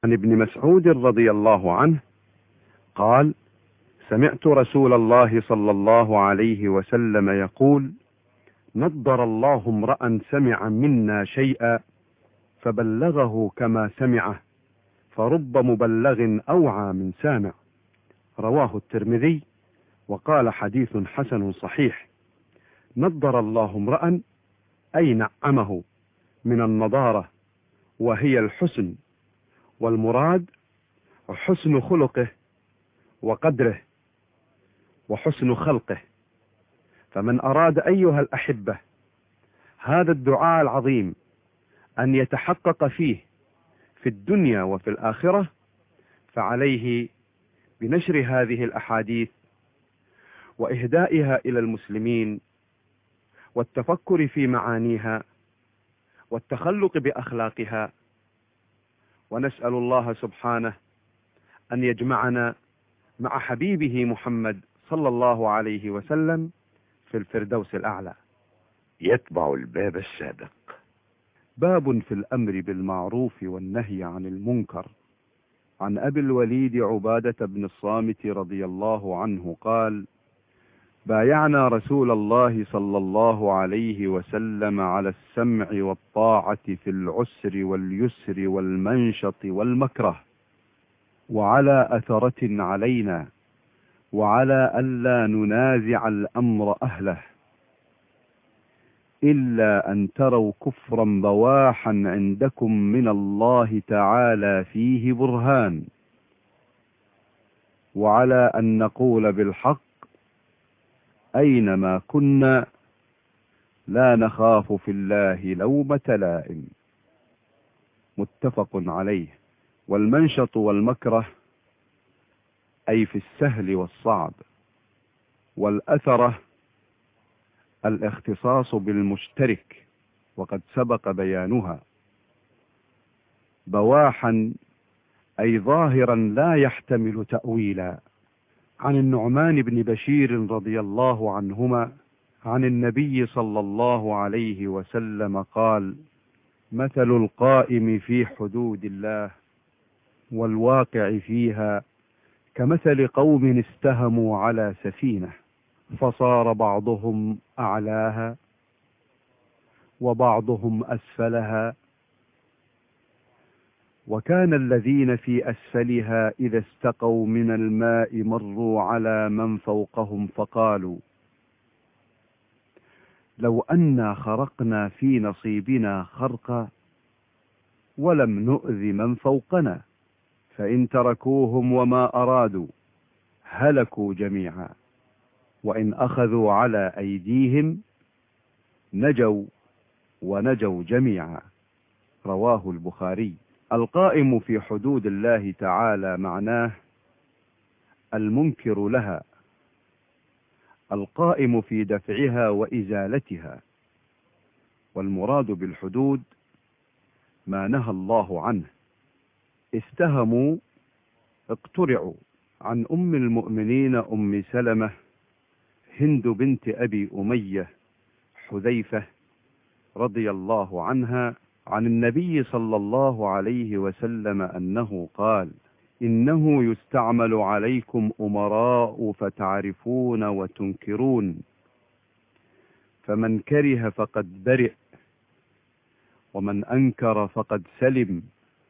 عن ابن مسعود رضي الله عنه قال: سمعت رسول الله صلى الله عليه وسلم يقول: نضر الله امرأ سمع منا شيئا فبلغه كما سمعه، فرب مبلغ أوعى من سامع. رواه الترمذي وقال: حديث حسن صحيح. نضر الله امرأ أي نعمه من النضارة، وهي الحسن، والمراد حسن خلقه وقدره وحسن خلقه. فمن أراد أيها الأحبة هذا الدعاء العظيم أن يتحقق فيه في الدنيا وفي الآخرة، فعليه بنشر هذه الأحاديث وإهدائها إلى المسلمين، والتفكر في معانيها، والتخلق بأخلاقها. ونسأل الله سبحانه أن يجمعنا مع حبيبه محمد صلى الله عليه وسلم في الفردوس الأعلى. يتبع الباب السابق. باب في الأمر بالمعروف والنهي عن المنكر. عن أبي الوليد عبادة بن الصامت رضي الله عنه قال: بايعنا رسول الله صلى الله عليه وسلم على السمع والطاعة في العسر واليسر والمنشط والمكره، وعلى أثرة علينا، وعلى ألا ننازع الأمر أهله، إلا أن تروا كفرا بواحا عندكم من الله تعالى فيه برهان، وعلى أن نقول بالحق أينما كنا، لا نخاف في الله لومة لائم. متفق عليه. والمنشط والمكره أي في السهل والصعب. والأثرة الاختصاص بالمشترك، وقد سبق بيانها. بواحا أي ظاهرا لا يحتمل تأويلا. عن النعمان بن بشير رضي الله عنهما عن النبي صلى الله عليه وسلم قال: مثل القائم في حدود الله والواقع فيها كمثل قوم استهموا على سفينة، فصار بعضهم أعلاها وبعضهم أسفلها، وكان الذين في أسفلها إذا استقوا من الماء مروا على من فوقهم فقالوا: لو أنا خرقنا في نصيبنا خرقا ولم نؤذ من فوقنا، فإن تركوهم وما أرادوا هلكوا جميعا، وإن أخذوا على أيديهم نجوا ونجوا جميعا. رواه البخاري. القائم في حدود الله تعالى معناه المنكر لها، القائم في دفعها وإزالتها. والمراد بالحدود ما نهى الله عنه. استهموا اقترعوا. عن أم المؤمنين أم سلمة هند بنت أبي أمية حذيفة رضي الله عنها عن النبي صلى الله عليه وسلم أنه قال: إنه يستعمل عليكم أمراء فتعرفون وتنكرون، فمن كره فقد برئ، ومن أنكر فقد سلم،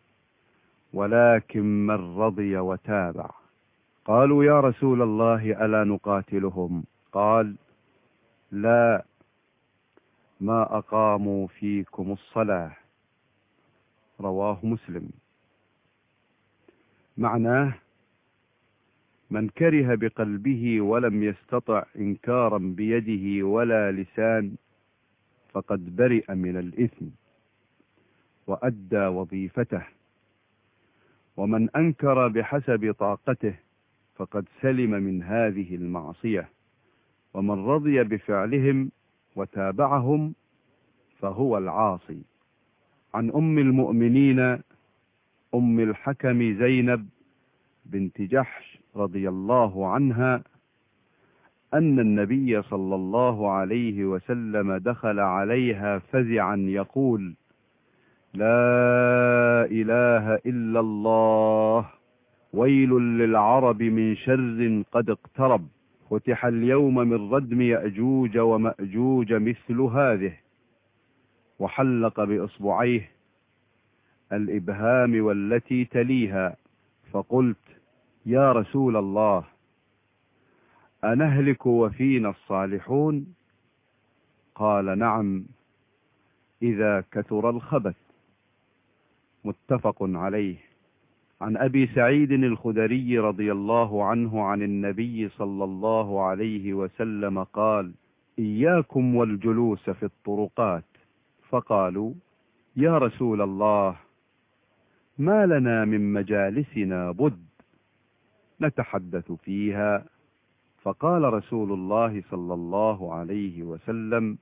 ولكن من رضي وتابع. قالوا: يا رسول الله ألا نقاتلهم؟ قال: لا، ما أقاموا فيكم الصلاة. رواه مسلم. معناه من كره بقلبه ولم يستطع إنكارا بيده ولا لسان فقد برئ من الإثم وأدى وظيفته، ومن أنكر بحسب طاقته فقد سلم من هذه المعصية، ومن رضي بفعلهم وتابعهم فهو العاصي. عن أم المؤمنين أم الحكم زينب بنت جحش رضي الله عنها أن النبي صلى الله عليه وسلم دخل عليها فزعا يقول: لا إله إلا الله، ويل للعرب من شر قد اقترب، فتح اليوم من ردم يأجوج ومأجوج مثل هذه، وحلق بإصبعيه الإبهام والتي تليها، فقلت: يا رسول الله، أنهلك وفينا الصالحون؟ قال: نعم، إذا كثر الخبث. متفق عليه. عن أبي سعيد الخدري رضي الله عنه عن النبي صلى الله عليه وسلم قال: إياكم والجلوس في الطرقات. فقالوا: يا رسول الله، ما لنا من مجالسنا بد نتحدث فيها. فقال رسول الله صلى الله عليه وسلم: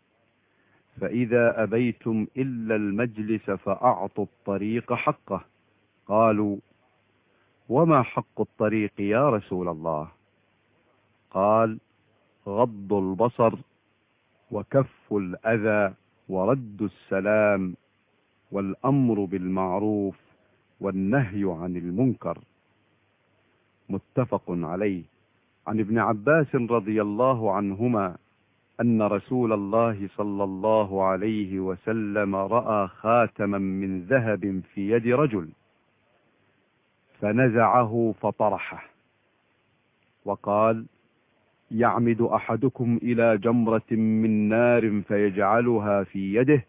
فإذا أبيتم إلا المجلس فأعطوا الطريق حقه. قالوا: وما حق الطريق يا رسول الله؟ قال: غض البصر، وكف الأذى، ورد السلام، والأمر بالمعروف، والنهي عن المنكر. متفق عليه. عن ابن عباس رضي الله عنهما أن رسول الله صلى الله عليه وسلم رأى خاتما من ذهب في يد رجل، فنزعه فطرحه، وقال: يعمد أحدكم إلى جمرة من نار فيجعلها في يده؟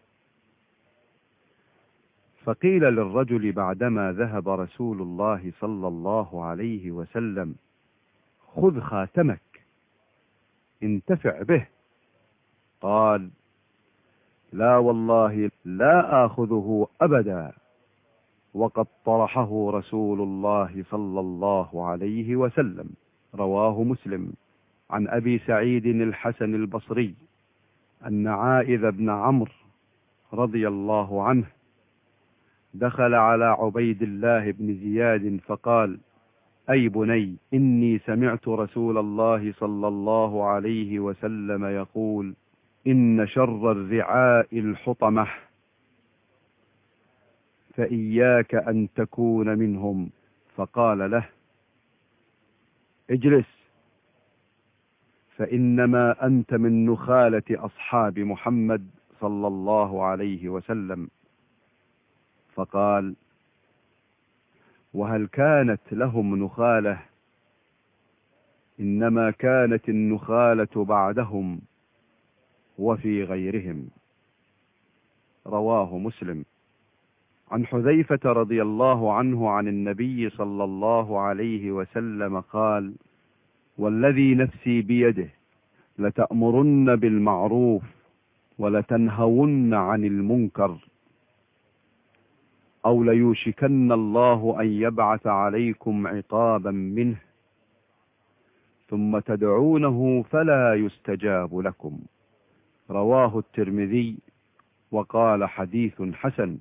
فقيل للرجل بعدما ذهب رسول الله صلى الله عليه وسلم: خذ خاتمك، انتفع به. قال: لا والله لا آخذه أبدا، وقد طرحه رسول الله صلى الله عليه وسلم. رواه مسلم. عن أبي سعيد الحسن البصري أن عائذ بن عمرو رضي الله عنه دخل على عبيد الله بن زياد فقال: أي بني، إني سمعت رسول الله صلى الله عليه وسلم يقول: إن شر الرعاء الحطمة، فإياك أن تكون منهم. فقال له: اجلس، فإنما أنت من نخالة أصحاب محمد صلى الله عليه وسلم. فقال: وهل كانت لهم نخالة؟ إنما كانت النخالة بعدهم وفي غيرهم. رواه مسلم. عن حذيفة رضي الله عنه عن النبي صلى الله عليه وسلم قال: والذي نفسي بيده لتأمرن بالمعروف ولتنهون عن المنكر، أو ليوشكن الله أن يبعث عليكم عقابا منه، ثم تدعونه فلا يستجاب لكم. رواه الترمذي وقال: حديث حسن.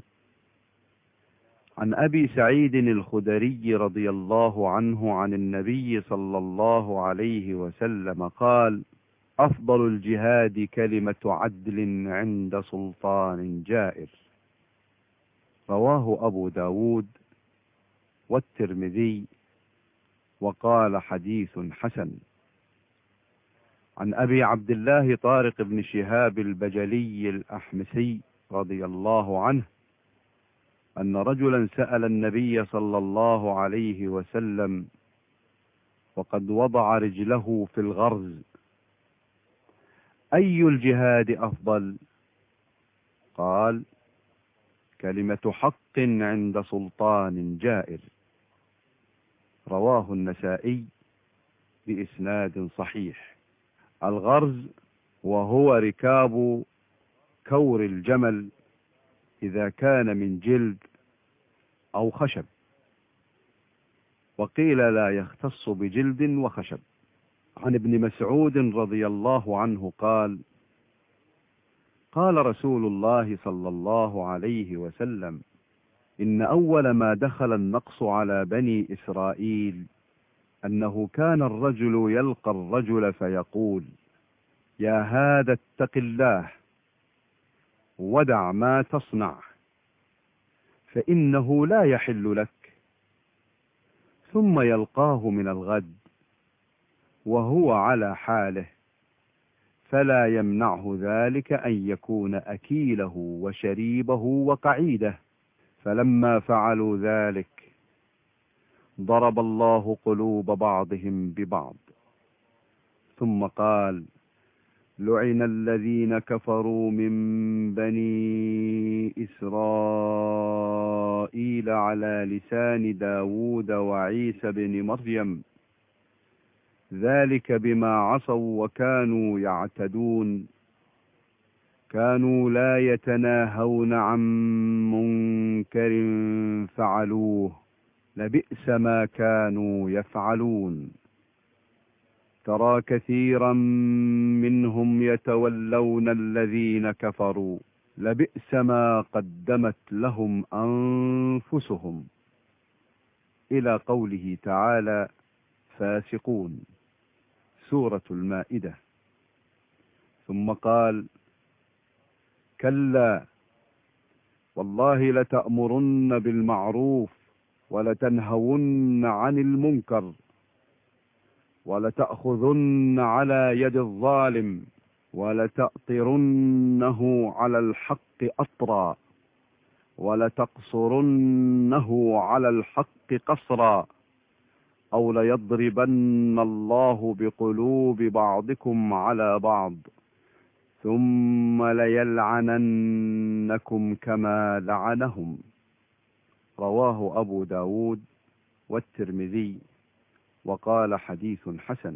عن أبي سعيد الخدري رضي الله عنه عن النبي صلى الله عليه وسلم قال: أفضل الجهاد كلمة عدل عند سلطان جائر. رواه أبو داود والترمذي وقال: حديث حسن. عن أبي عبد الله طارق بن شهاب البجلي الأحمسي رضي الله عنه أن رجلا سأل النبي صلى الله عليه وسلم وقد وضع رجله في الغرز: أي الجهاد أفضل؟ قال: كلمة حق عند سلطان جائر. رواه النسائي بإسناد صحيح. الغرز وهو ركاب كور الجمل إذا كان من جلد أو خشب، وقيل لا يختص بجلد وخشب. عن ابن مسعود رضي الله عنه قال: قال رسول الله صلى الله عليه وسلم: إن أول ما دخل النقص على بني إسرائيل أنه كان الرجل يلقى الرجل فيقول: يا هذا اتق الله ودع ما تصنع، فإنه لا يحل لك، ثم يلقاه من الغد وهو على حاله، فلا يمنعه ذلك أن يكون أكيله وشريبه وقعيده. فلما فعلوا ذلك ضرب الله قلوب بعضهم ببعض، ثم قال: لعن الذين كفروا من بني إسرائيل على لسان داود وعيسى بن مريم، ذلك بما عصوا وكانوا يعتدون، كانوا لا يتناهون عن منكر فعلوه، لبئس ما كانوا يفعلون. ترى كثيرا منهم يتولون الذين كفروا، لبئس ما قدمت لهم أنفسهم، إلى قوله تعالى: فاسقون، سورة المائدة. ثم قال: كلا والله لتأمرن بالمعروف ولتنهون عن المنكر ولتأخذن على يد الظالم ولتأطرنه على الحق أطرا ولتقصرنه على الحق قصرا، أو ليضربن الله بقلوب بعضكم على بعض ثم ليلعننكم كما لعنهم. رواه أبو داود والترمذي وقال حديث حسن.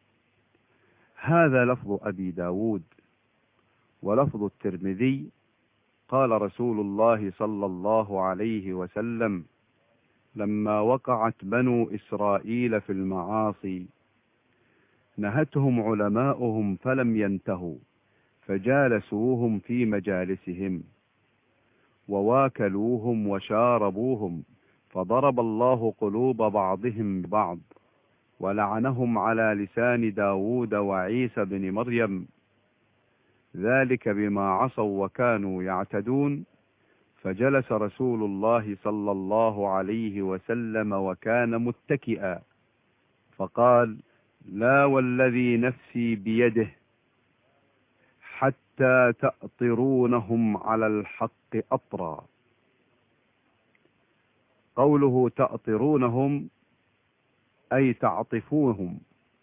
هذا لفظ أبي داود. ولفظ الترمذي: قال رسول الله صلى الله عليه وسلم: لما وقعت بنو إسرائيل في المعاصي نهتهم علماؤهم فلم ينتهوا، فجالسوهم في مجالسهم وواكلوهم وشاربوهم، فضرب الله قلوب بعضهم ببعض ولعنهم على لسان داود وعيسى بن مريم، ذلك بما عصوا وكانوا يعتدون. فجلس رسول الله صلى الله عليه وسلم وكان متكئا، فقال: لا والذي نفسي بيده حتى تأطرونهم على الحق أطرا. قوله تأطرونهم أي تعطفوهم،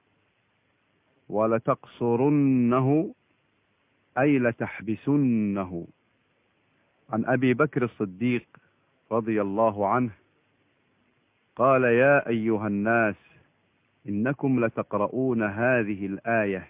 ولتقصرنه أي لتحبسنه. عن أبي بكر الصديق رضي الله عنه قال: يا أيها الناس إنكم لتقرؤون هذه الآية: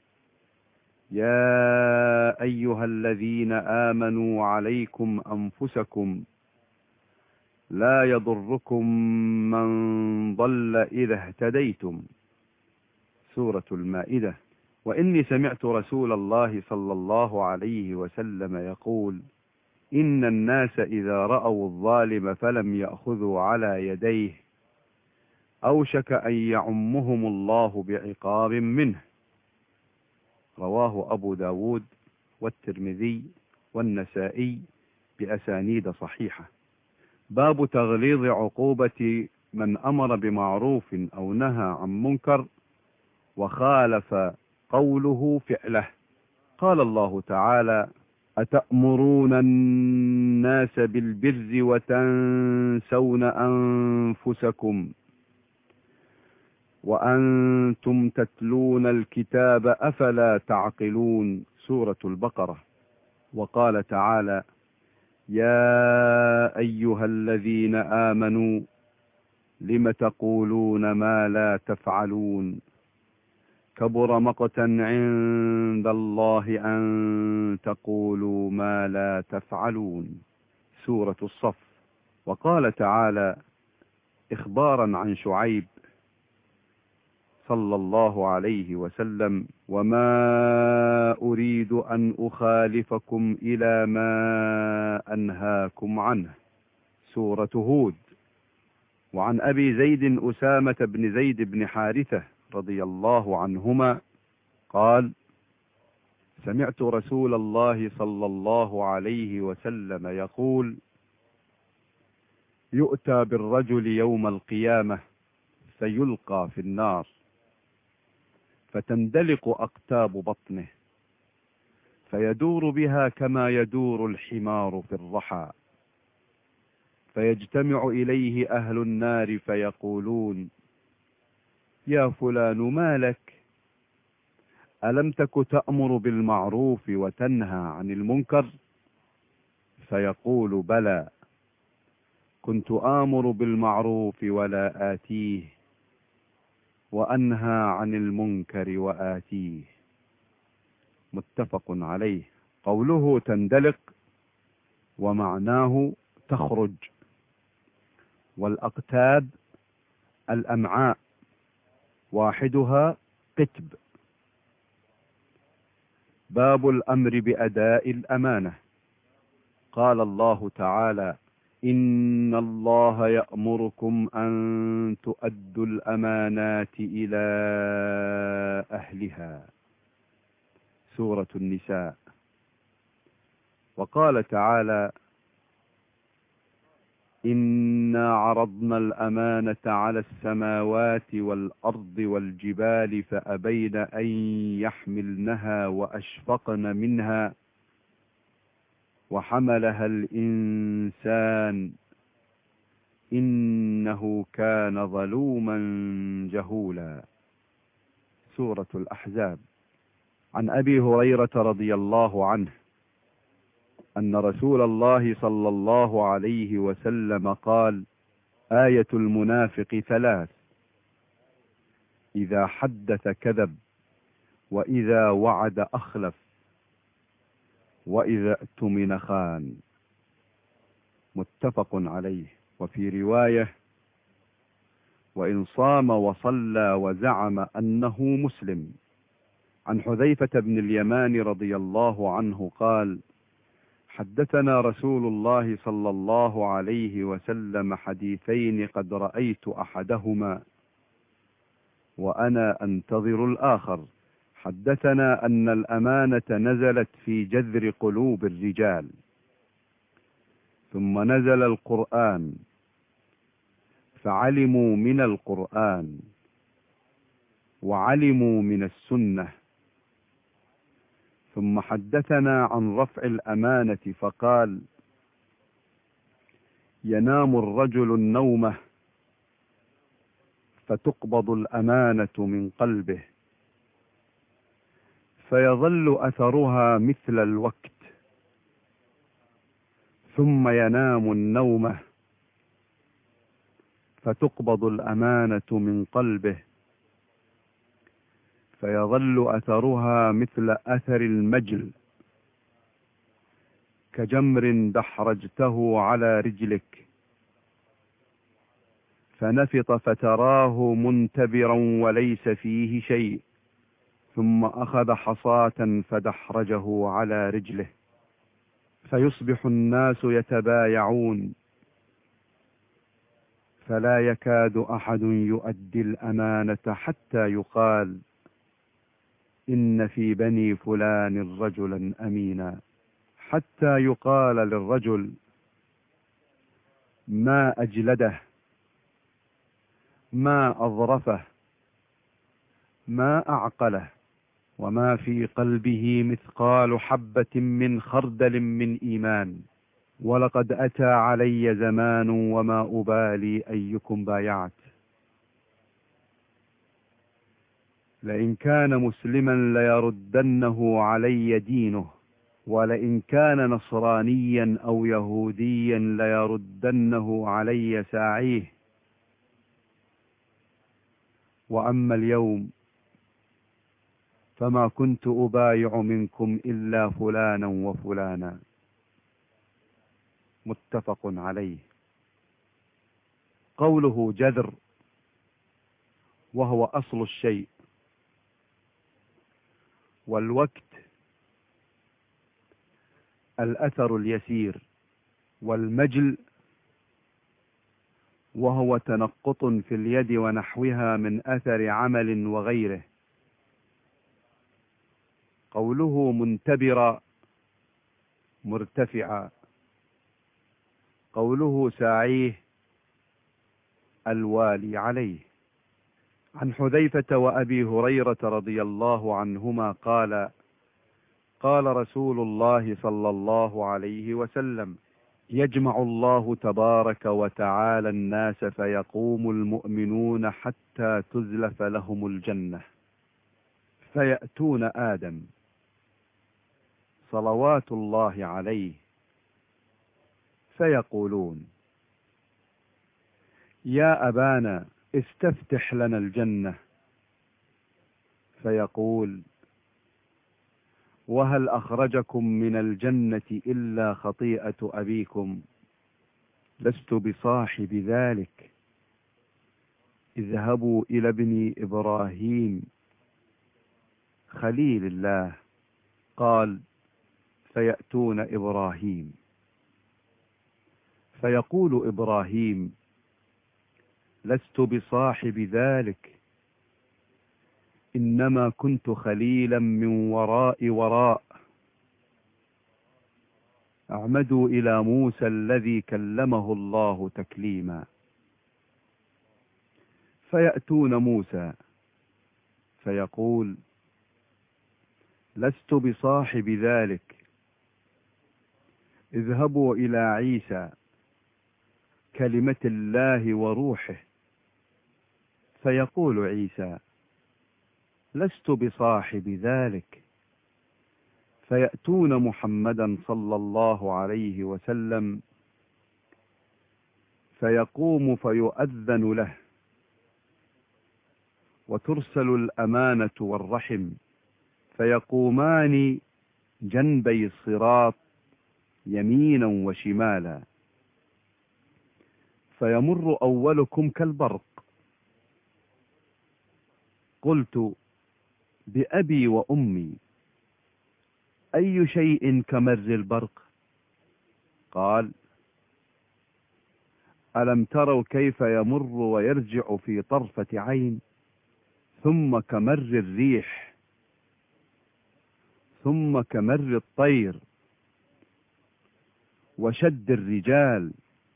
يا أيها الذين آمنوا عليكم أنفسكم لا يضركم من ضل إذا اهتديتم، سورة المائدة. وإني سمعت رسول الله صلى الله عليه وسلم يقول: إن الناس إذا رأوا الظالم فلم يأخذوا على يديه أوشك أن يعمهم الله بعقاب منه. رواه أبو داود والترمذي والنسائي بأسانيد صحيحة. باب تغليظ عقوبة من أمر بمعروف أو نهى عن منكر وخالف قوله فعله. قال الله تعالى: أتأمرون الناس بالبر وتنسون أنفسكم وأنتم تتلون الكتاب أفلا تعقلون، سورة البقرة. وقال تعالى: يا أيها الذين آمنوا لم تقولون ما لا تفعلون كبر مقتا عند الله أن تقولوا ما لا تفعلون، سورة الصف. وقال تعالى إخبارا عن شعيب صلى الله عليه وسلم: وما أريد أن أخالفكم إلى ما أنهاكم عنه، سورة هود. وعن أبي زيد أسامة بن زيد بن حارثة رضي الله عنهما قال: سمعت رسول الله صلى الله عليه وسلم يقول: يؤتى بالرجل يوم القيامة فيلقى في النار، فتندلق أقتاب بطنه، فيدور بها كما يدور الحمار في الرحى، فيجتمع إليه أهل النار فيقولون: يا فلان ما لك؟ ألم تك تأمر بالمعروف وتنهى عن المنكر؟ فيقول: بلى، كنت آمر بالمعروف ولا آتيه، وأنهى عن المنكر وآتيه. متفق عليه. قوله تندلق ومعناه تخرج، والأقتاب الأمعاء، واحدها قتب. باب الأمر بأداء الأمانة. قال الله تعالى: إن الله يأمركم أن تؤدوا الأمانات إلى أهلها. سورة النساء. وقال تعالى: إنا عرضنا الأمانة على السماوات والأرض والجبال فأبين أن يحملنها وأشفقن منها وحملها الإنسان إنه كان ظلوما جهولا. سورة الأحزاب. عن أبي هريرة رضي الله عنه أن رسول الله صلى الله عليه وسلم قال: آية المنافق ثلاث: إذا حدث كذب، وإذا وعد أخلف، وإذا اؤتمن خان. متفق عليه. وفي رواية: وإن صام وصلى وزعم أنه مسلم. عن حذيفة بن اليمان رضي الله عنه قال: حدثنا رسول الله صلى الله عليه وسلم حديثين قد رأيت أحدهما وأنا أنتظر الآخر. حدثنا أن الأمانة نزلت في جذر قلوب الرجال، ثم نزل القرآن فعلموا من القرآن وعلموا من السنة. ثم حدثنا عن رفع الأمانة فقال: ينام الرجل النومة فتقبض الأمانة من قلبه، فيظل أثرها مثل الوقت، ثم ينام النومة فتقبض الأمانة من قلبه، فيظل أثرها مثل أثر المجل، كجمر دحرجته على رجلك فنفط فتراه منتبرا وليس فيه شيء، ثم أخذ حصاة فدحرجه على رجله، فيصبح الناس يتبايعون فلا يكاد أحد يؤدي الأمانة حتى يقال: إن في بني فلان رجلا أمينا، حتى يقال للرجل: ما أجلده، ما أظرفه، ما أعقله، وما في قلبه مثقال حبة من خردل من إيمان، ولقد أتى علي زمان وما أبالي أيكم بايعت. لئن كان مسلما ليردنه علي دينه، ولئن كان نصرانيا أو يهوديا ليردنه علي ساعيه. وأما اليوم فما كنت أبايع منكم إلا فلانا وفلانا. متفق عليه. قوله جذر وهو أصل الشيء، والوقت الأثر اليسير، والمجل وهو تنقط في اليد ونحوها من أثر عمل وغيره. قوله منتبرا مرتفعا. قوله ساعيه الوالي عليه. عن حذيفة وأبي هريرة رضي الله عنهما قال: قال رسول الله صلى الله عليه وسلم: يجمع الله تبارك وتعالى الناس فيقوم المؤمنون حتى تزلف لهم الجنة، فيأتون آدم صلوات الله عليه فيقولون: يا أبانا استفتح لنا الجنة. فيقول: وهل أخرجكم من الجنة إلا خطيئة أبيكم؟ لست بصاحب ذلك، اذهبوا إلى ابن إبراهيم خليل الله. قال: فيأتون إبراهيم فيقول إبراهيم: لست بصاحب ذلك، إنما كنت خليلا من وراء. اعمدوا إلى موسى الذي كلمه الله تكليما. فيأتون موسى فيقول: لست بصاحب ذلك، اذهبوا إلى عيسى كلمة الله وروحه. فيقول عيسى: لست بصاحب ذلك. فيأتون محمدا صلى الله عليه وسلم فيقوم فيؤذن له، وترسل الأمانة والرحم، فيقومان جنبي الصراط يمينا وشمالا، فيمر أولكم كالبرق. قلت: بأبي وأمي، أي شيء كمر البرق؟ قال: ألم تروا كيف يمر ويرجع في طرفة عين، ثم كمر الريح، ثم كمر الطير، وشد الرجال،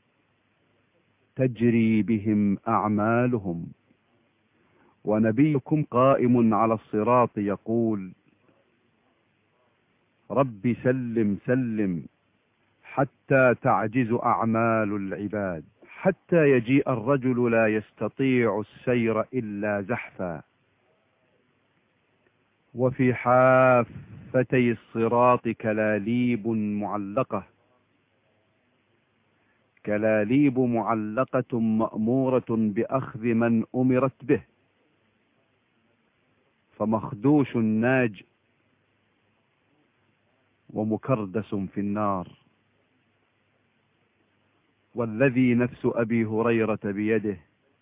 تجري بهم أعمالهم، ونبيكم قائم على الصراط يقول: رب سلم سلم، حتى تعجز أعمال العباد، حتى يجيء الرجل لا يستطيع السير إلا زحفا. وفي حافتي الصراط كلاليب معلقة مأمورة بأخذ من أمرت به، فمخدوش ناج ومكردس في النار. والذي نفس أبي هريرة بيده،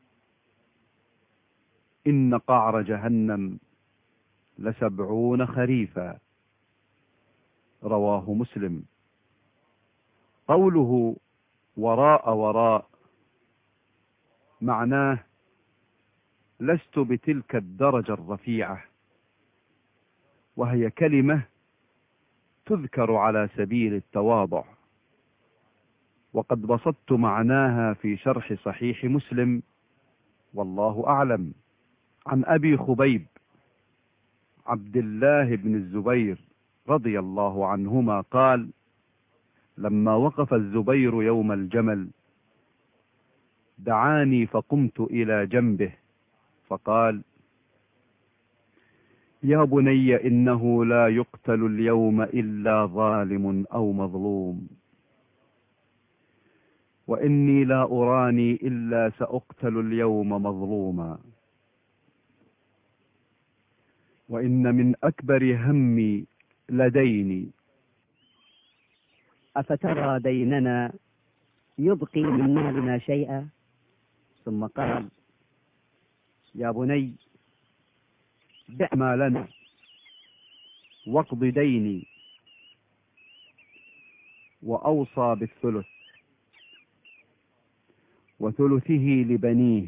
إن قعر جهنم ل70 خريفا. رواه مسلم. قوله وراء معناه لست بتلك الدرجة الرفيعة، وهي كلمة تذكر على سبيل التواضع، وقد بسطت معناها في شرح صحيح مسلم، والله أعلم. عن أبي خبيب عبد الله بن الزبير رضي الله عنهما قال: لما وقف الزبير يوم الجمل دعاني فقمت إلى جنبه فقال: يا بني، إنه لا يقتل اليوم إلا ظالم أو مظلوم، وإني لا أراني إلا سأقتل اليوم مظلوما، وإن من أكبر همي لديني، أفترى ديننا يبقي من مالنا شيئا؟ ثم قال: يا بني، بع مالنا واقض ديني. وأوصى بالثلث، وثلثه لبنيه،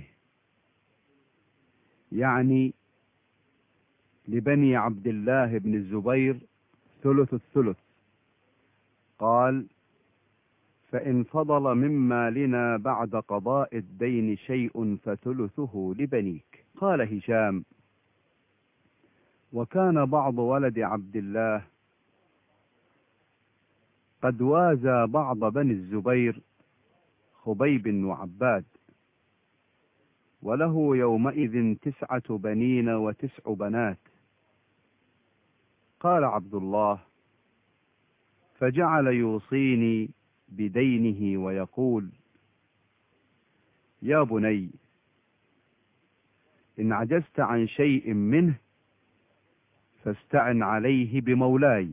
يعني لبني عبد الله بن الزبير ثلث الثلث. قال: فإن فضل من مالنا بعد قضاء الدين شيء فثلثه لبنيك. قال هشام: وكان بعض ولد عبد الله قد وازى بعض بني الزبير خبيب وعباد، وله يومئذ 9 بنين و9 بنات. قال عبد الله: فجعل يوصيني بدينه ويقول: يا بني، إن عجزت عن شيء منه فاستعن عليه بمولاي.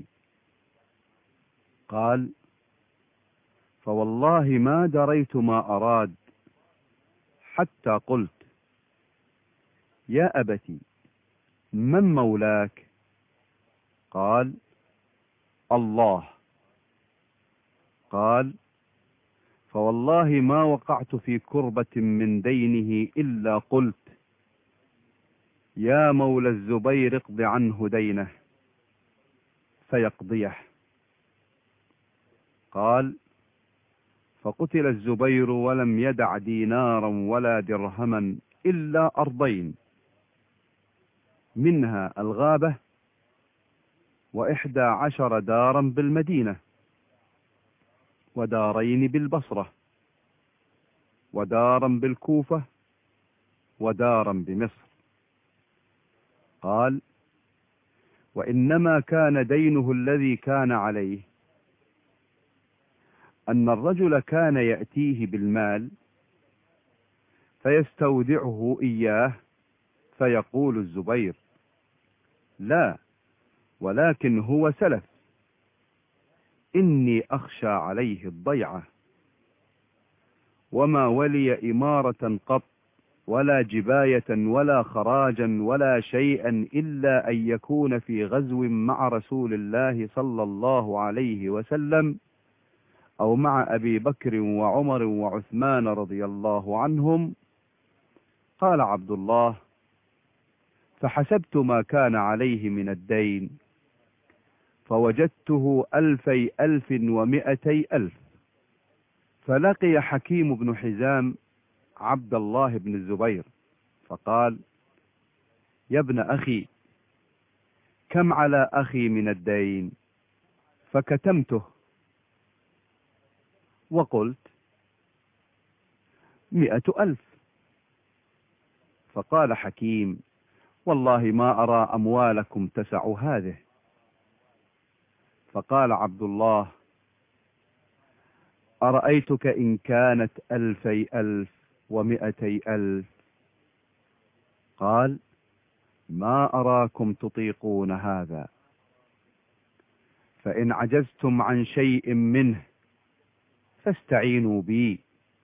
قال: فوالله ما دريت ما أراد، حتى قلت: يا أبتي، من مولاك؟ قال: الله. قال: فوالله ما وقعت في كربة من دينه إلا قلت: يا مولى الزبير اقض عنه دينه، فيقضيه. قال: فقتل الزبير ولم يدع دينارا ولا درهما إلا أرضين، منها الغابة، و11 دارا بالمدينة، ودارين بالبصرة، ودارا بالكوفة، ودارا بمصر. قال: وإنما كان دينه الذي كان عليه أن الرجل كان يأتيه بالمال فيستودعه إياه، فيقول الزبير: لا، ولكن هو سلف، إني أخشى عليه الضيعة. وما ولي إمارة قط، ولا جباية ولا خراجا ولا شيئا، إلا أن يكون في غزو مع رسول الله صلى الله عليه وسلم، أو مع أبي بكر وعمر وعثمان رضي الله عنهم. قال عبد الله: فحسبت ما كان عليه من الدين فوجدته 2,200 فلقي حكيم بن حزام عبد الله بن الزبير فقال: يا ابن أخي، كم على أخي من الدين؟ فكتمته وقلت: 100,000. فقال حكيم: والله ما أرى أموالكم تسع هذه. فقال عبد الله: أرأيتك إن كانت 2,000 و200,000؟ قال: ما أراكم تطيقون هذا، فإن عجزتم عن شيء منه فاستعينوا بي.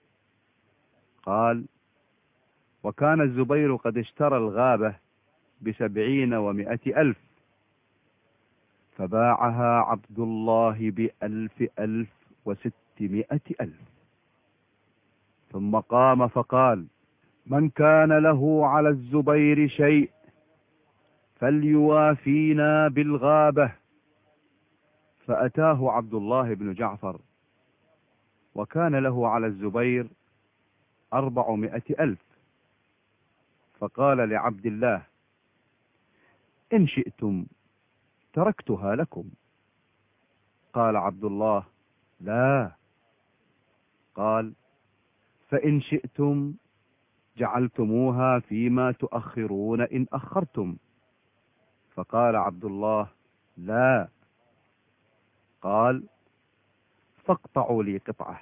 قال: وكان الزبير قد اشترى الغابة ب70 و100,000، فباعها عبد الله ب1,600,000. ثم قام فقال: من كان له على الزبير شيء فليوافينا بالغابة. فأتاه عبد الله بن جعفر، وكان له على الزبير 400,000. فقال لعبد الله: إن شئتم تركتها لكم. قال عبد الله: لا. قال: فإن شئتم جعلتموها فيما تؤخرون إن أخرتم. فقال عبد الله: لا. قال: فاقطعوا لي قطعة.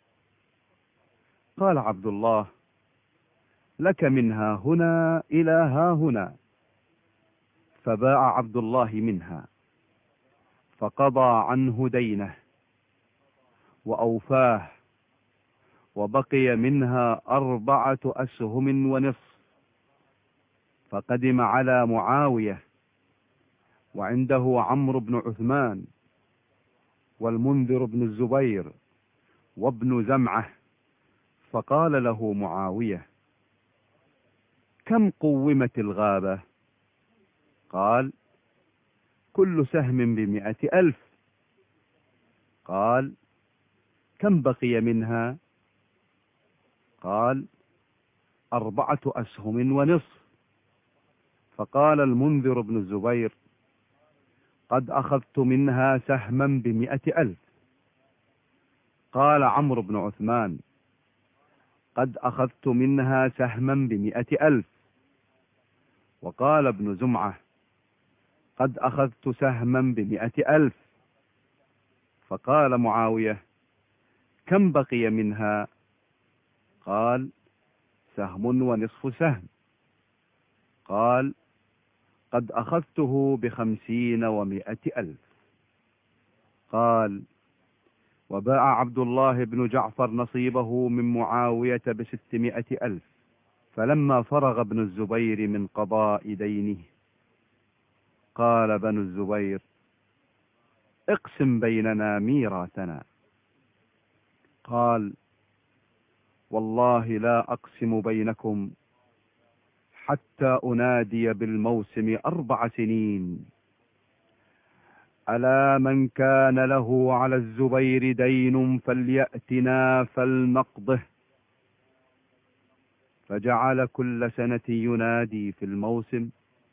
قال عبد الله: لك منها هنا إلى ها هنا. فباع عبد الله منها، فقضى عنه دينه وأوفاه، وبقي منها 4 أسهم ونصف. فقدم على معاوية، وعنده عمرو بن عثمان، والمنذر بن الزبير، وابن زمعة. فقال له معاوية: كم قومت الغابة؟ قال: كل سهم ب100,000. قال: كم بقي منها؟ قال: 4 أسهم ونصف. فقال المنذر بن الزبير: قد أخذت منها سهما ب100,000. قال عمرو بن عثمان: قد أخذت منها سهما ب100,000. وقال ابن زمعة: قد أخذت سهما ب100,000. فقال معاوية: كم بقي منها؟ قال: سهم ونصف سهم. قال: قد أخذته ب50 و100,000. قال: وباع عبد الله بن جعفر نصيبه من معاوية ب600,000. فلما فرغ ابن الزبير من قضاء دينه قال بنو الزبير: اقسم بيننا ميراثنا. قال: والله لا أقسم بينكم حتى أنادي بالموسم 4 سنين: ألا من كان له على الزبير دين فليأتنا فلنقضه. فجعل كل سنة ينادي في الموسم.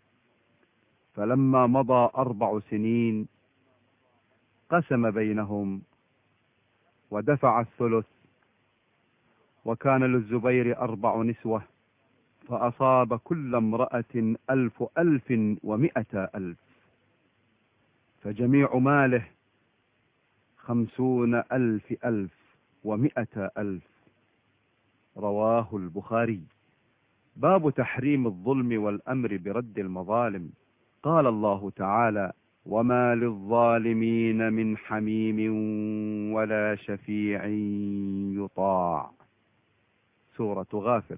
فلما مضى 4 سنين قسم بينهم ودفع الثلث. وكان للزبير 4 نسوة، فأصاب كل امرأة 1,100,000. فجميع ماله 50,100,000. رواه البخاري. باب تحريم الظلم والأمر برد المظالم. قال الله تعالى: وما للظالمين من حميم ولا شفيع يطاع. سورة غافر.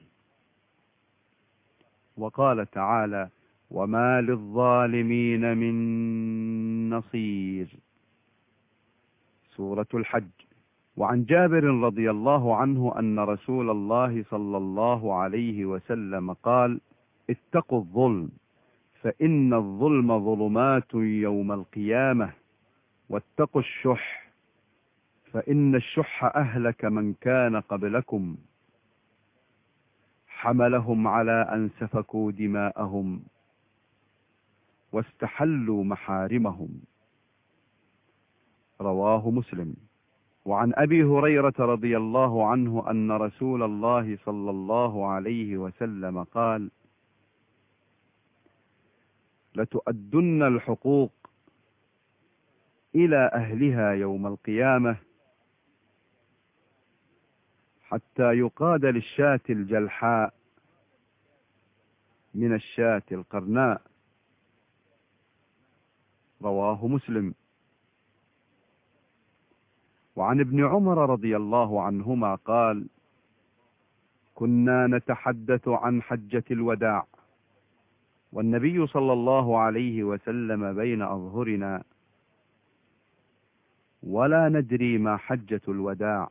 وقال تعالى: وما للظالمين من نصير. سورة الحج. وعن جابر رضي الله عنه أن رسول الله صلى الله عليه وسلم قال: اتقوا الظلم، فإن الظلم ظلمات يوم القيامة. واتقوا الشح، فإن الشح أهلك من كان قبلكم، حملهم على أن سفكوا دماءهم واستحلوا محارمهم. رواه مسلم. وعن أبي هريرة رضي الله عنه أن رسول الله صلى الله عليه وسلم قال: لتؤدن الحقوق إلى أهلها يوم القيامة، حتى يقاد للشاة الجلحاء من الشاة القرناء. رواه مسلم. وعن ابن عمر رضي الله عنهما قال: كنا نتحدث عن حجة الوداع، والنبي صلى الله عليه وسلم بين أظهرنا، ولا ندري ما حجة الوداع،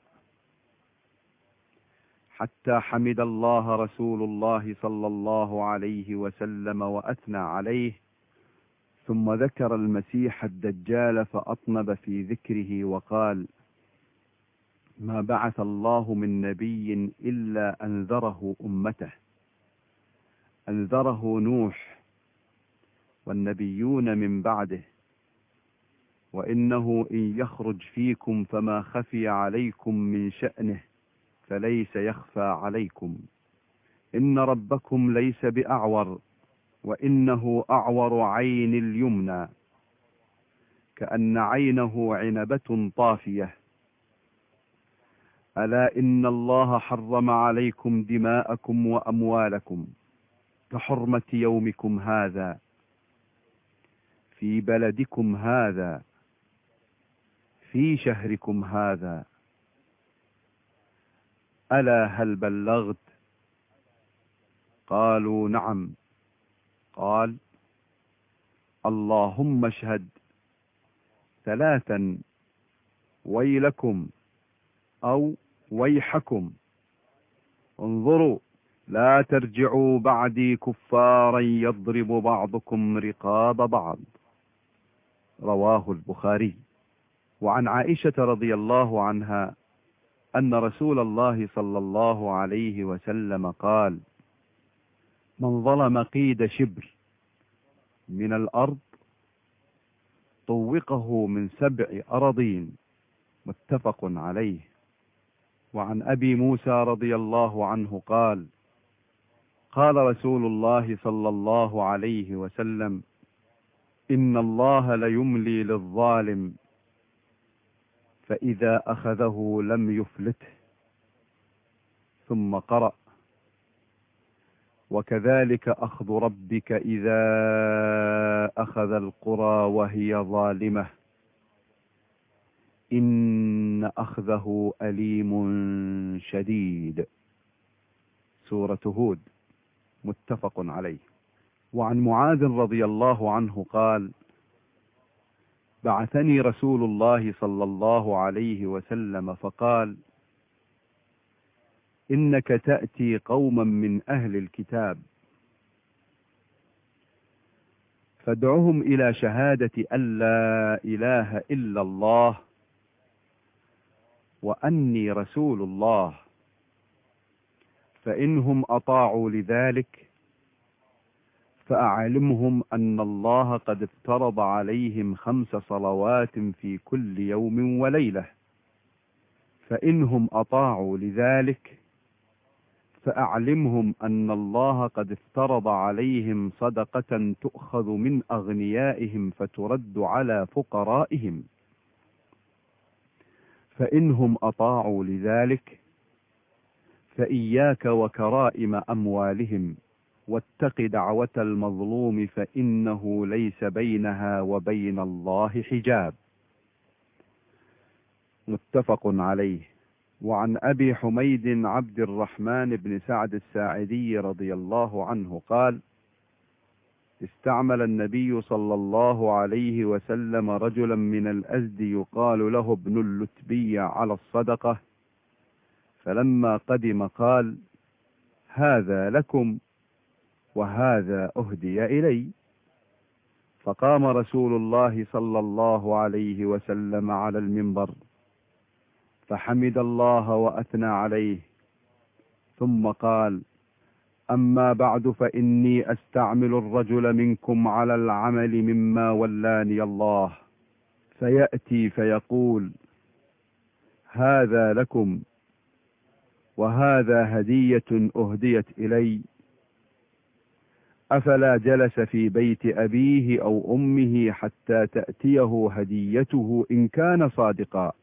حتى حمد الله رسول الله صلى الله عليه وسلم وأثنى عليه، ثم ذكر المسيح الدجال فأطنب في ذكره وقال: ما بعث الله من نبي إلا أنذره أمته. أنذره نوح والنبيون من بعده، وإنه إن يخرج فيكم فما خفي عليكم من شأنه فليس يخفى عليكم. إن ربكم ليس بأعور، وإنه أعور عين اليمنى، كأن عينه عنبة طافية. ألا إن الله حرم عليكم دماءكم وأموالكم كحرمة يومكم هذا في بلدكم هذا في شهركم هذا. ألا هل بلغت؟ قالوا نعم. قال: اللهم اشهد 3: ويلكم أو ويحكم، انظروا لا ترجعوا بعدي كفارا يضرب بعضكم رقاب بعض. رواه البخاري. وعن عائشة رضي الله عنها أن رسول الله صلى الله عليه وسلم قال: من ظلم قيد شبر من الأرض طوقه من 7 أراضين. متفق عليه. وعن أبي موسى رضي الله عنه قال: قال رسول الله صلى الله عليه وسلم: إن الله ليملي للظالم فإذا أخذه لم يفلته. ثم قرأ: وكذلك أخذ ربك إذا أخذ القرى وهي ظالمة إن أخذه أليم شديد. سورة هود. متفق عليه. وعن معاذ رضي الله عنه قال: بعثني رسول الله صلى الله عليه وسلم فقال: إنك تأتي قوما من أهل الكتاب فادعهم إلى شهادة أن لا إله إلا الله وأني رسول الله، فإنهم أطاعوا لذلك فأعلمهم أن الله قد افترض عليهم 5 صلوات في كل يوم وليلة، فإنهم أطاعوا لذلك فأعلمهم أن الله قد افترض عليهم صدقة تؤخذ من أغنيائهم فترد على فقرائهم، فإنهم أطاعوا لذلك فإياك وكرائم أموالهم واتق دعوة المظلوم فإنه ليس بينها وبين الله حجاب. متفق عليه. وعن أبي حميد عبد الرحمن بن سعد الساعدي رضي الله عنه قال: استعمل النبي صلى الله عليه وسلم رجلا من الأزد يقال له ابن اللتبي على الصدقة، فلما قدم قال: هذا لكم وهذا أهدي إلي. فقام رسول الله صلى الله عليه وسلم على المنبر فحمد الله وأثنى عليه، ثم قال: أما بعد فإني أستعمل الرجل منكم على العمل مما ولاني الله، فيأتي فيقول: هذا لكم وهذا هدية أهديت إلي، أفلا جلس في بيت أبيه أو أمه حتى تأتيه هديته إن كان صادقا؟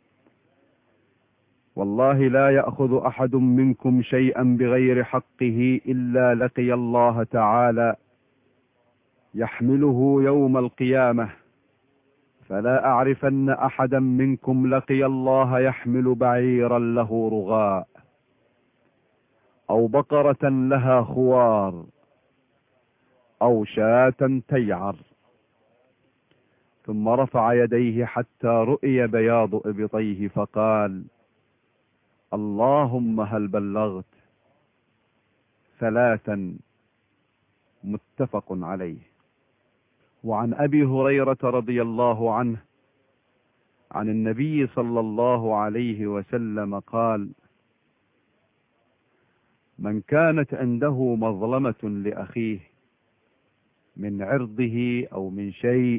والله لا يأخذ أحد منكم شيئا بغير حقه إلا لقي الله تعالى يحمله يوم القيامة، فلا أعرفن أحدا منكم لقي الله يحمل بعيرا له رغاء أو بقرة لها خوار أو شاة تيعر. ثم رفع يديه حتى رؤي بياض إبطيه فقال: اللهم هل بلغت؟ 3. متفق عليه. وعن أبي هريرة رضي الله عنه عن النبي صلى الله عليه وسلم قال: من كانت عنده مظلمة لأخيه من عرضه أو من شيء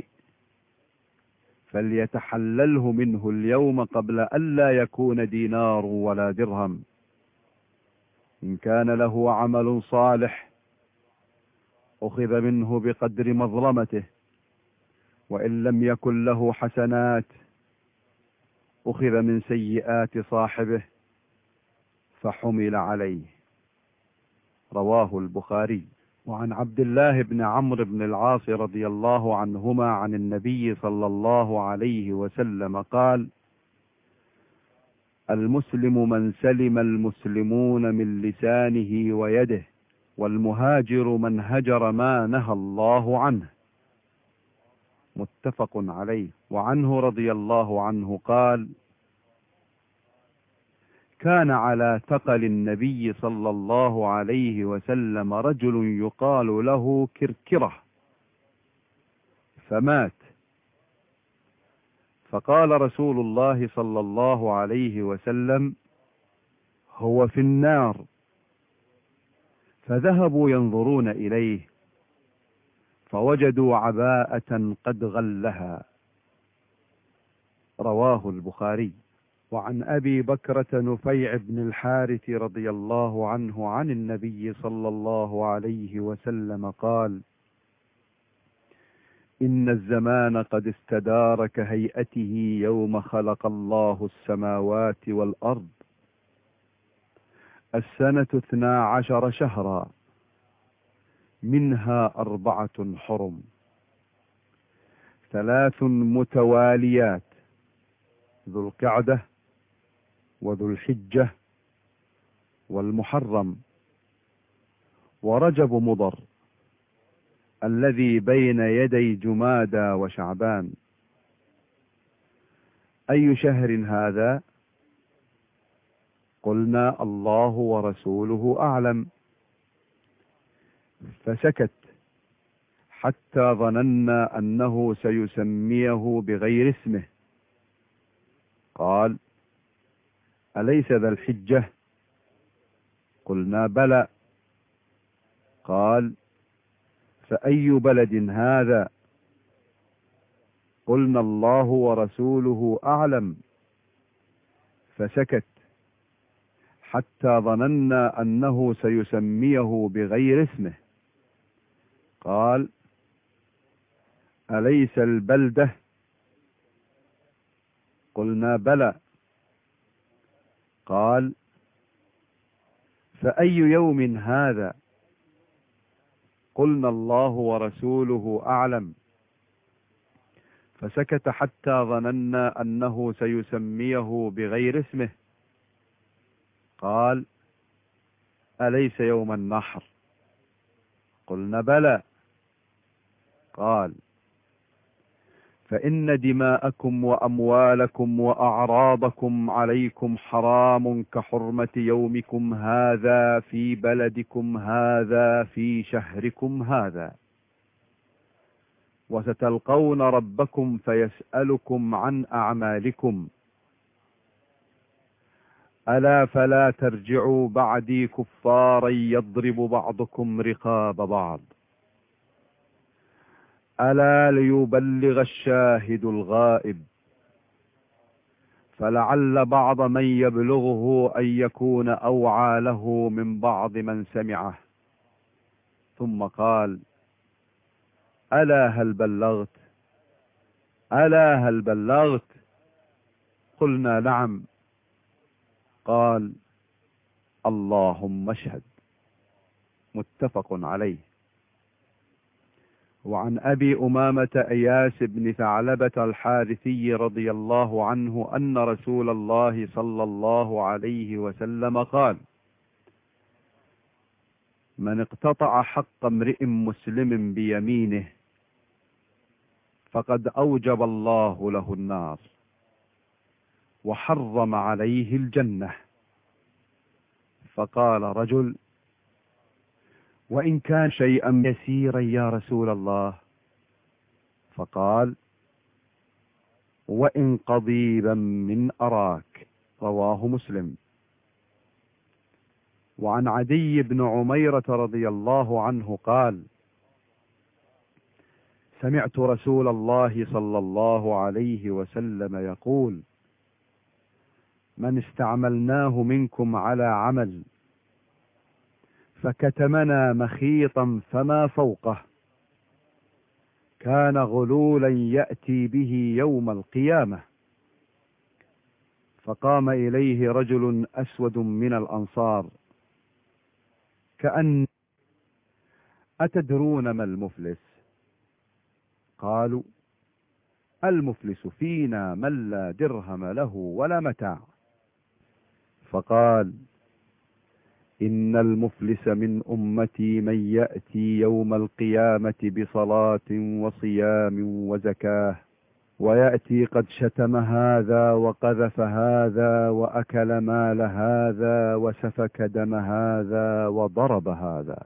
فليتحلله منه اليوم قبل أن لا يكون دينار ولا درهم. إن كان له عمل صالح أخذ منه بقدر مظلمته، وإن لم يكن له حسنات أخذ من سيئات صاحبه فحمل عليه. رواه البخاري. وعن عبد الله بن عمرو بن العاص رضي الله عنهما عن النبي صلى الله عليه وسلم قال: المسلم من سلم المسلمون من لسانه ويده، والمهاجر من هجر ما نهى الله عنه. متفق عليه. وعنه رضي الله عنه قال: كان على ثقل النبي صلى الله عليه وسلم رجل يقال له كركرة فمات، فقال رسول الله صلى الله عليه وسلم: هو في النار. فذهبوا ينظرون إليه فوجدوا عباءة قد غلها. رواه البخاري. وعن أبي بكرة نفيع بن الحارث رضي الله عنه عن النبي صلى الله عليه وسلم قال: إن الزمان قد استدار كهيئته يوم خلق الله السماوات والأرض. السنة 12 شهرا، منها 4 حرم، 3 متواليات: ذو القعدة وذو الحجة والمحرم ورجب مضر الذي بين يدي جمادى وشعبان. أي شهر هذا؟ قلنا: الله ورسوله أعلم. فسكت حتى ظننا أنه سيسميه بغير اسمه. قال: أليس ذا الحجة؟ قلنا: بلى. قال: فأي بلد هذا؟ قلنا: الله ورسوله أعلم. فسكت حتى ظننا أنه سيسميه بغير اسمه. قال: أليس البلدة؟ قلنا: بلى. قال: فأي يوم هذا؟ قلنا: الله ورسوله أعلم. فسكت حتى ظننا أنه سيسميه بغير اسمه. قال: أليس يوم النحر؟ قلنا: بلى. قال: فإن دماءكم وأموالكم وأعراضكم عليكم حرام كحرمة يومكم هذا في بلدكم هذا في شهركم هذا، وستلقون ربكم فيسألكم عن أعمالكم. ألا فلا ترجعوا بعدي كفارا يضرب بعضكم رقاب بعض. ألا ليبلغ الشاهد الغائب، فلعل بعض من يبلغه أن يكون أوعى له من بعض من سمعه. ثم قال: ألا هل بلغت؟ ألا هل بلغت؟ قلنا: نعم. قال: اللهم اشهد. متفق عليه. وعن أبي أمامة إياس بن ثعلبة الحارثي رضي الله عنه أن رسول الله صلى الله عليه وسلم قال: من اقتطع حق امرئ مسلم بيمينه فقد أوجب الله له النار وحرم عليه الجنة. فقال رجل: وإن كان شيئا يسيرا يا رسول الله؟ فقال: وإن قضيبا من أراك. رواه مسلم. وعن عدي بن عميرة رضي الله عنه قال: سمعت رسول الله صلى الله عليه وسلم يقول: من استعملناه منكم على عمل فكتمنا مخيطا فما فوقه كان غلولا يأتي به يوم القيامة. فقام إليه رجل أسود من الأنصار كأن: أتدرون ما المفلس؟ قالوا: المفلس فينا من لا درهم له ولا متاع. فقال: إن المفلس من أمتي من يأتي يوم القيامة بصلاة وصيام وزكاة، ويأتي قد شتم هذا وقذف هذا وأكل مال هذا وسفك دم هذا وضرب هذا،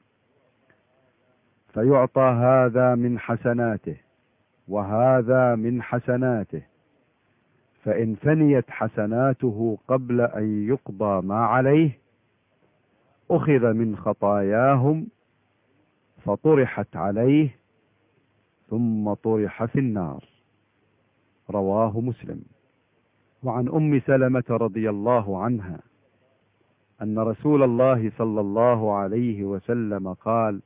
فيعطى هذا من حسناته وهذا من حسناته، فإن فنيت حسناته قبل أن يقضى ما عليه أخذ من خطاياهم فطرحت عليه ثم طرح في النار. رواه مسلم. وعن أم سلمة رضي الله عنها أن رسول الله صلى الله عليه وسلم قال: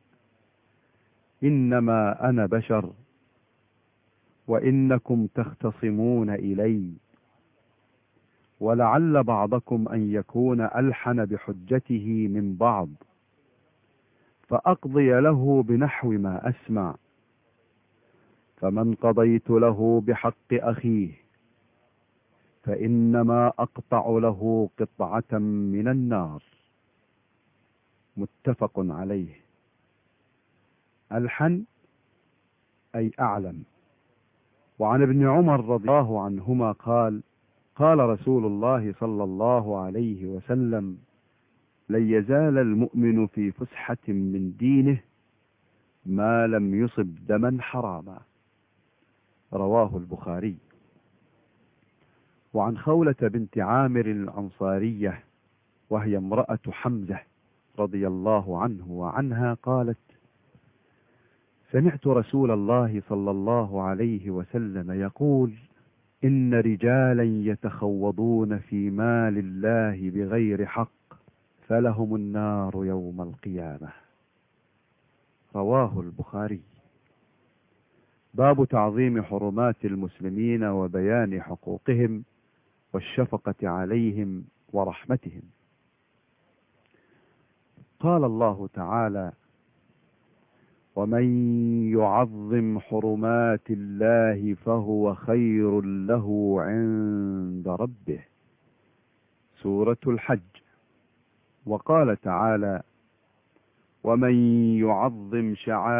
إنما أنا بشر وإنكم تختصمون إلي، ولعل بعضكم أن يكون ألحن بحجته من بعض، فأقضي له بنحو ما أسمع، فمن قضيت له بحق أخيه فإنما أقطع له قطعة من النار. متفق عليه. ألحن أي أعلم. وعن ابن عمر رضي الله عنهما قال: قال رسول الله صلى الله عليه وسلم: لن يزال المؤمن في فسحة من دينه ما لم يصب دما حراما. رواه البخاري. وعن خولة بنت عامر الأنصارية وهي امرأة حمزة رضي الله عنه وعنها قالت: سمعت رسول الله صلى الله عليه وسلم يقول: إن رجالا يتخوضون في مال الله بغير حق فلهم النار يوم القيامة. رواه البخاري. باب تعظيم حرمات المسلمين وبيان حقوقهم والشفقة عليهم ورحمتهم. قال الله تعالى: ومن يعظم حرمات الله فهو خير له عند ربه. سورة الحج. وقال تعالى: ومن يعظم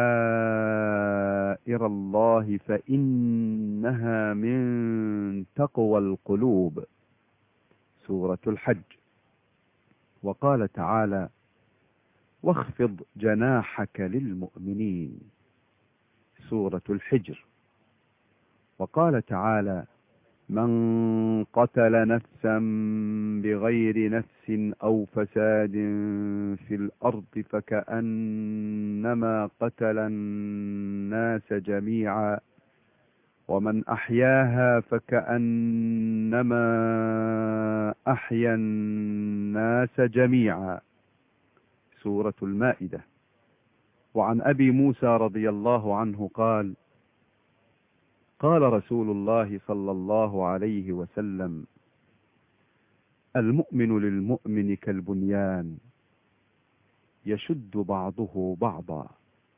شعائر الله فإنها من تقوى القلوب. سورة الحج. وقال تعالى: واخفض جناحك للمؤمنين. سورة الحجر. وقال تعالى: من قتل نفسا بغير نفس أو فساد في الأرض فكأنما قتل الناس جميعا ومن أحياها فكأنما أحيا الناس جميعا. سورة المائدة. وعن أبي موسى رضي الله عنه قال: قال رسول الله صلى الله عليه وسلم: المؤمن للمؤمن كالبنيان يشد بعضه بعضا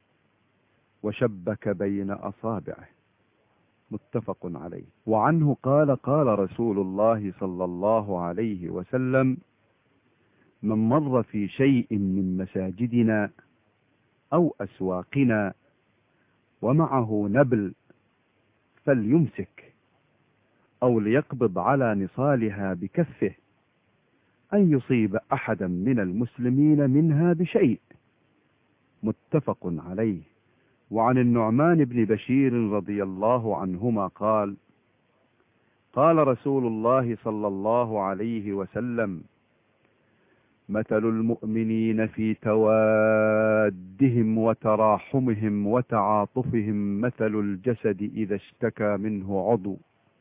وشبك بين أصابعه. متفق عليه. وعنه قال: قال رسول الله صلى الله عليه وسلم: من مر في شيء من مساجدنا أو أسواقنا ومعه نبل فليمسك أو ليقبض على نصالها بكفه أن يصيب أحدا من المسلمين منها بشيء. متفق عليه. وعن النعمان بن بشير رضي الله عنهما قال: قال رسول الله صلى الله عليه وسلم: مثل المؤمنين في توادهم وتراحمهم وتعاطفهم مثل الجسد إذا اشتكى منه عضو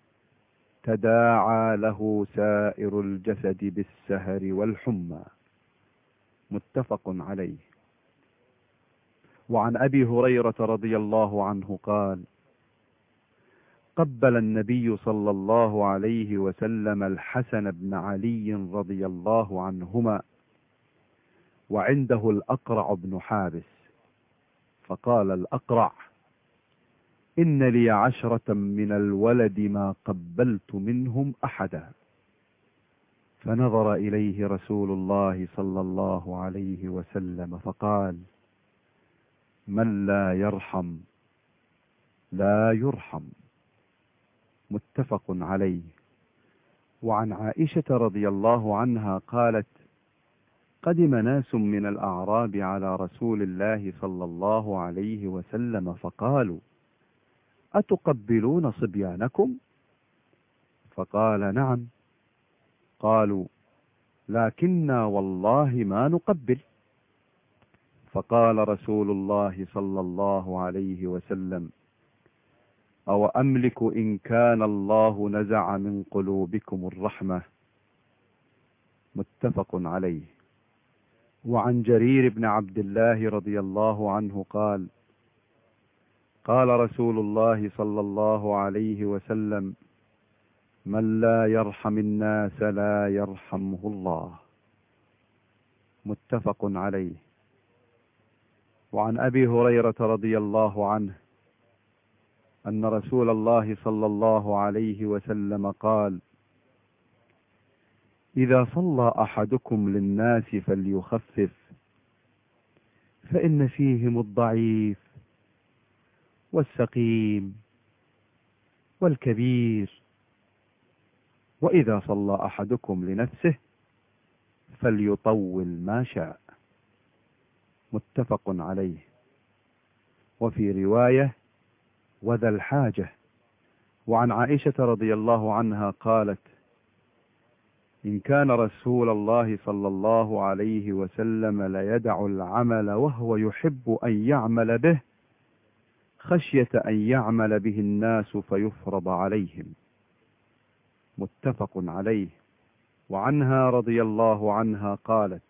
تداعى له سائر الجسد بالسهر والحمى. متفق عليه. وعن أبي هريرة رضي الله عنه قال: قبل النبي صلى الله عليه وسلم الحسن بن علي رضي الله عنهما وعنده الأقرع بن حابس، فقال الأقرع: إن لي 10 من الولد ما قبلت منهم أحدا. فنظر إليه رسول الله صلى الله عليه وسلم فقال: من لا يرحم لا يرحم. متفق عليه. وعن عائشة رضي الله عنها قالت: قدم ناس من الأعراب على رسول الله صلى الله عليه وسلم فقالوا: أتقبلون صبيانكم؟ فقال نعم. قالوا لكنا والله ما نقبل. فقال رسول الله صلى الله عليه وسلم أو أملك إن كان الله نزع من قلوبكم الرحمة. متفق عليه. وعن جرير بن عبد الله رضي الله عنه قال قال رسول الله صلى الله عليه وسلم من لا يرحم الناس لا يرحمه الله. متفق عليه. وعن أبي هريرة رضي الله عنه أن رسول الله صلى الله عليه وسلم قال إذا صلى أحدكم للناس فليخفف فإن فيهم الضعيف والسقيم والكبير، وإذا صلى أحدكم لنفسه فليطول ما شاء. متفق عليه. وفي رواية وذا الحاجة. وعن عائشة رضي الله عنها قالت إن كان رسول الله صلى الله عليه وسلم ليدع العمل وهو يحب أن يعمل به خشية أن يعمل به الناس فيفرض عليهم. متفق عليه. وعنها رضي الله عنها قالت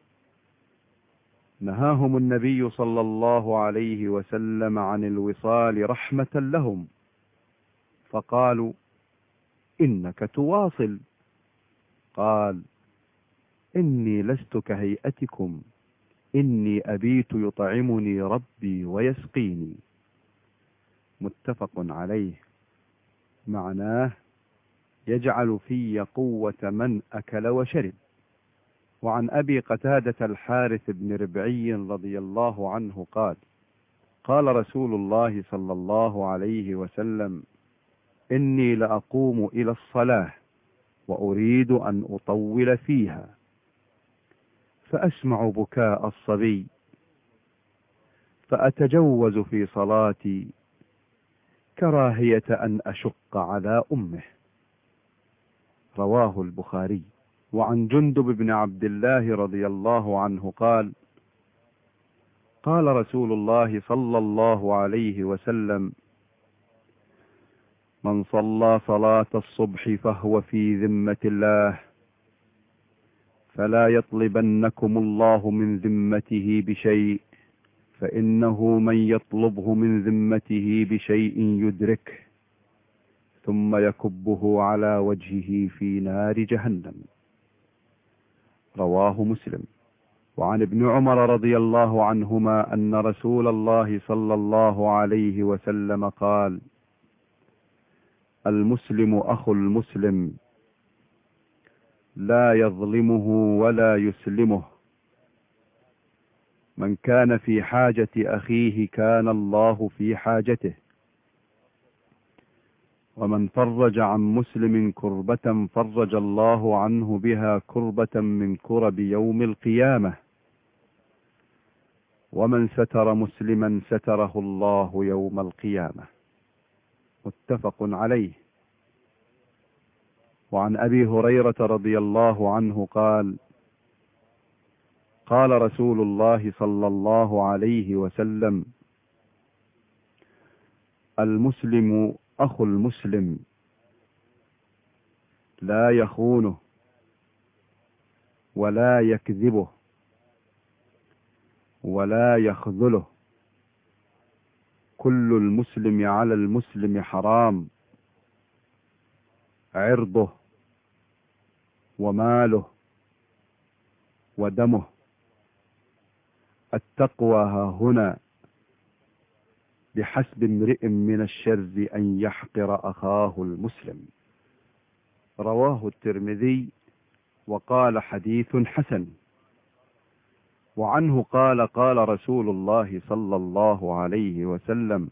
نهاهم النبي صلى الله عليه وسلم عن الوصال رحمة لهم، فقالوا إنك تواصل. قال إني لست كهيئتكم، إني أبيت يطعمني ربي ويسقيني. متفق عليه. معناه يجعل في قوة من أكل وشرب. وعن أبي قتادة الحارث بن ربعي رضي الله عنه قال قال رسول الله صلى الله عليه وسلم إني لأقوم إلى الصلاة وأريد أن أطول فيها فأسمع بكاء الصبي فأتجوز في صلاتي كراهية أن أشق على أمه. رواه البخاري. وعن جندب بن عبد الله رضي الله عنه قال قال رسول الله صلى الله عليه وسلم من صلى صلاة الصبح فهو في ذمة الله فلا يطلبنكم الله من ذمته بشيء، فإنه من يطلبه من ذمته بشيء يدركه ثم يكبه على وجهه في نار جهنم. رواه مسلم. وعن ابن عمر رضي الله عنهما أن رسول الله صلى الله عليه وسلم قال المسلم أخو المسلم لا يظلمه ولا يسلمه، من كان في حاجة أخيه كان الله في حاجته، ومن فرج عن مسلم كربة فرج الله عنه بها كربة من كرب يوم القيامة، ومن ستر مسلما ستره الله يوم القيامة. متفق عليه. وعن أبي هريرة رضي الله عنه قال قال رسول الله صلى الله عليه وسلم المسلم أخو المسلم لا يخونه ولا يكذبه ولا يخذله، كل المسلم على المسلم حرام، عرضه وماله ودمه. التقوى ها هنا بحسب امرئ من الشر أن يحقر أخاه المسلم. رواه الترمذي وقال حديث حسن. وعنه قال قال رسول الله صلى الله عليه وسلم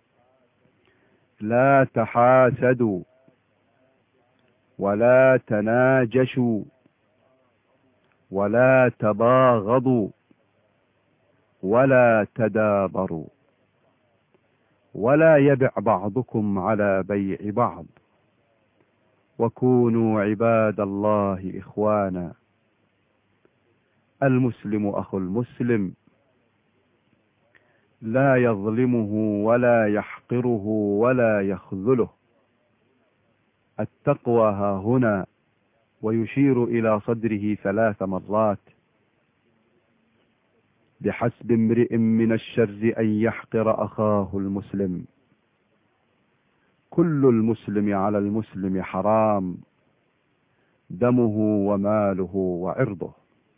لا تحاسدوا ولا تناجشوا ولا تباغضوا ولا تدابروا، ولا يبع بعضكم على بيع بعض، وكونوا عباد الله إخوانا. المسلم أخو المسلم، لا يظلمه ولا يحقره ولا يخذله. التقوى ها هنا، ويشير إلى صدره 3 مرات. بحسب امرئ من الشر أن يحقر أخاه المسلم. كل المسلم على المسلم حرام، دمه وماله وعرضه.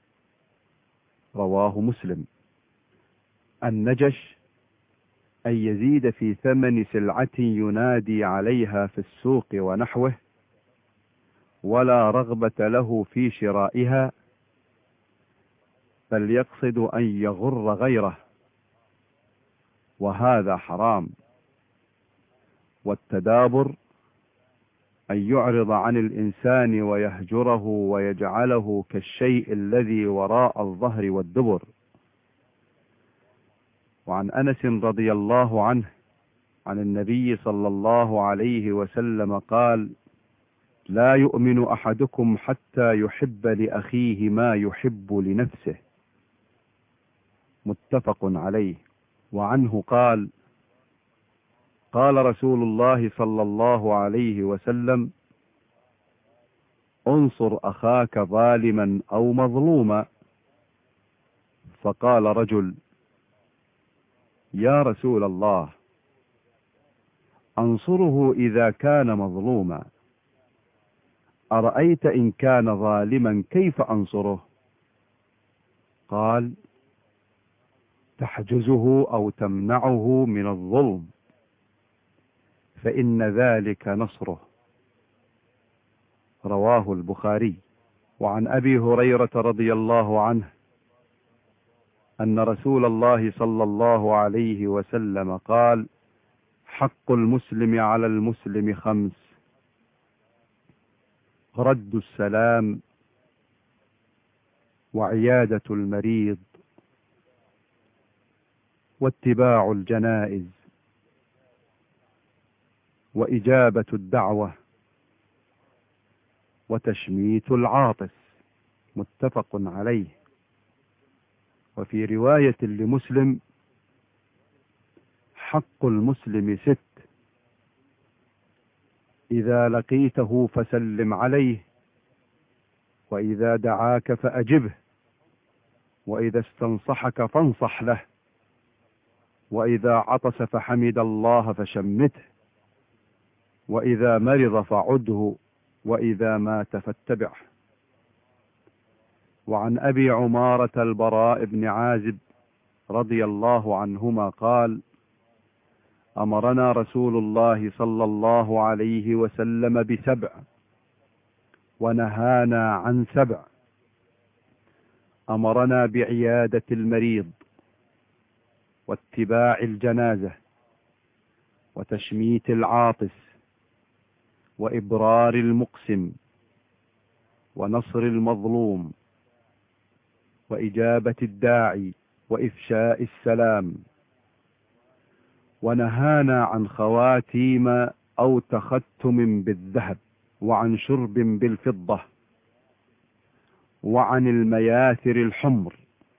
رواه مسلم. النجش أن يزيد في ثمن سلعة ينادي عليها في السوق ونحوه، ولا رغبة له في شرائها، بل يقصد أن يغر غيره، وهذا حرام. والتدابر أن يعرض عن الإنسان ويهجره ويجعله كالشيء الذي وراء الظهر والدبر. وعن أنس رضي الله عنه عن النبي صلى الله عليه وسلم قال: لا يؤمن أحدكم حتى يحب لأخيه ما يحب لنفسه. متفق عليه. وعنه قال: قال رسول الله صلى الله عليه وسلم: انصر أخاك ظالما أو مظلوما. فقال رجل: يا رسول الله، أنصره إذا كان مظلوما، أرأيت إن كان ظالما كيف أنصره؟ قال: تحجزه أو تمنعه من الظلم، فإن ذلك نصره. رواه البخاري. وعن أبي هريرة رضي الله عنه أن رسول الله صلى الله عليه وسلم قال: حق المسلم على المسلم 5: رد السلام، وعيادة المريض، واتباع الجنائز، وإجابة الدعوة، وتشميت العاطس. متفق عليه. وفي رواية لمسلم: حق المسلم 6: إذا لقيته فسلم عليه، وإذا دعاك فأجبه، وإذا استنصحك فانصح له، وإذا عطس فحمد الله فشمته، وإذا مرض فعده، وإذا مات فاتبعه. وعن أبي عمارة البراء بن عازب رضي الله عنهما قال: أمرنا رسول الله صلى الله عليه وسلم ب7 ونهانا عن 7. أمرنا بعيادة المريض، واتباع الجنازة، وتشميت العاطس، وإبرار المقسم، ونصر المظلوم، وإجابة الداعي، وإفشاء السلام. ونهانا عن خواتيم أو تختم بالذهب، وعن شرب بالفضة، وعن المياثر الحمر،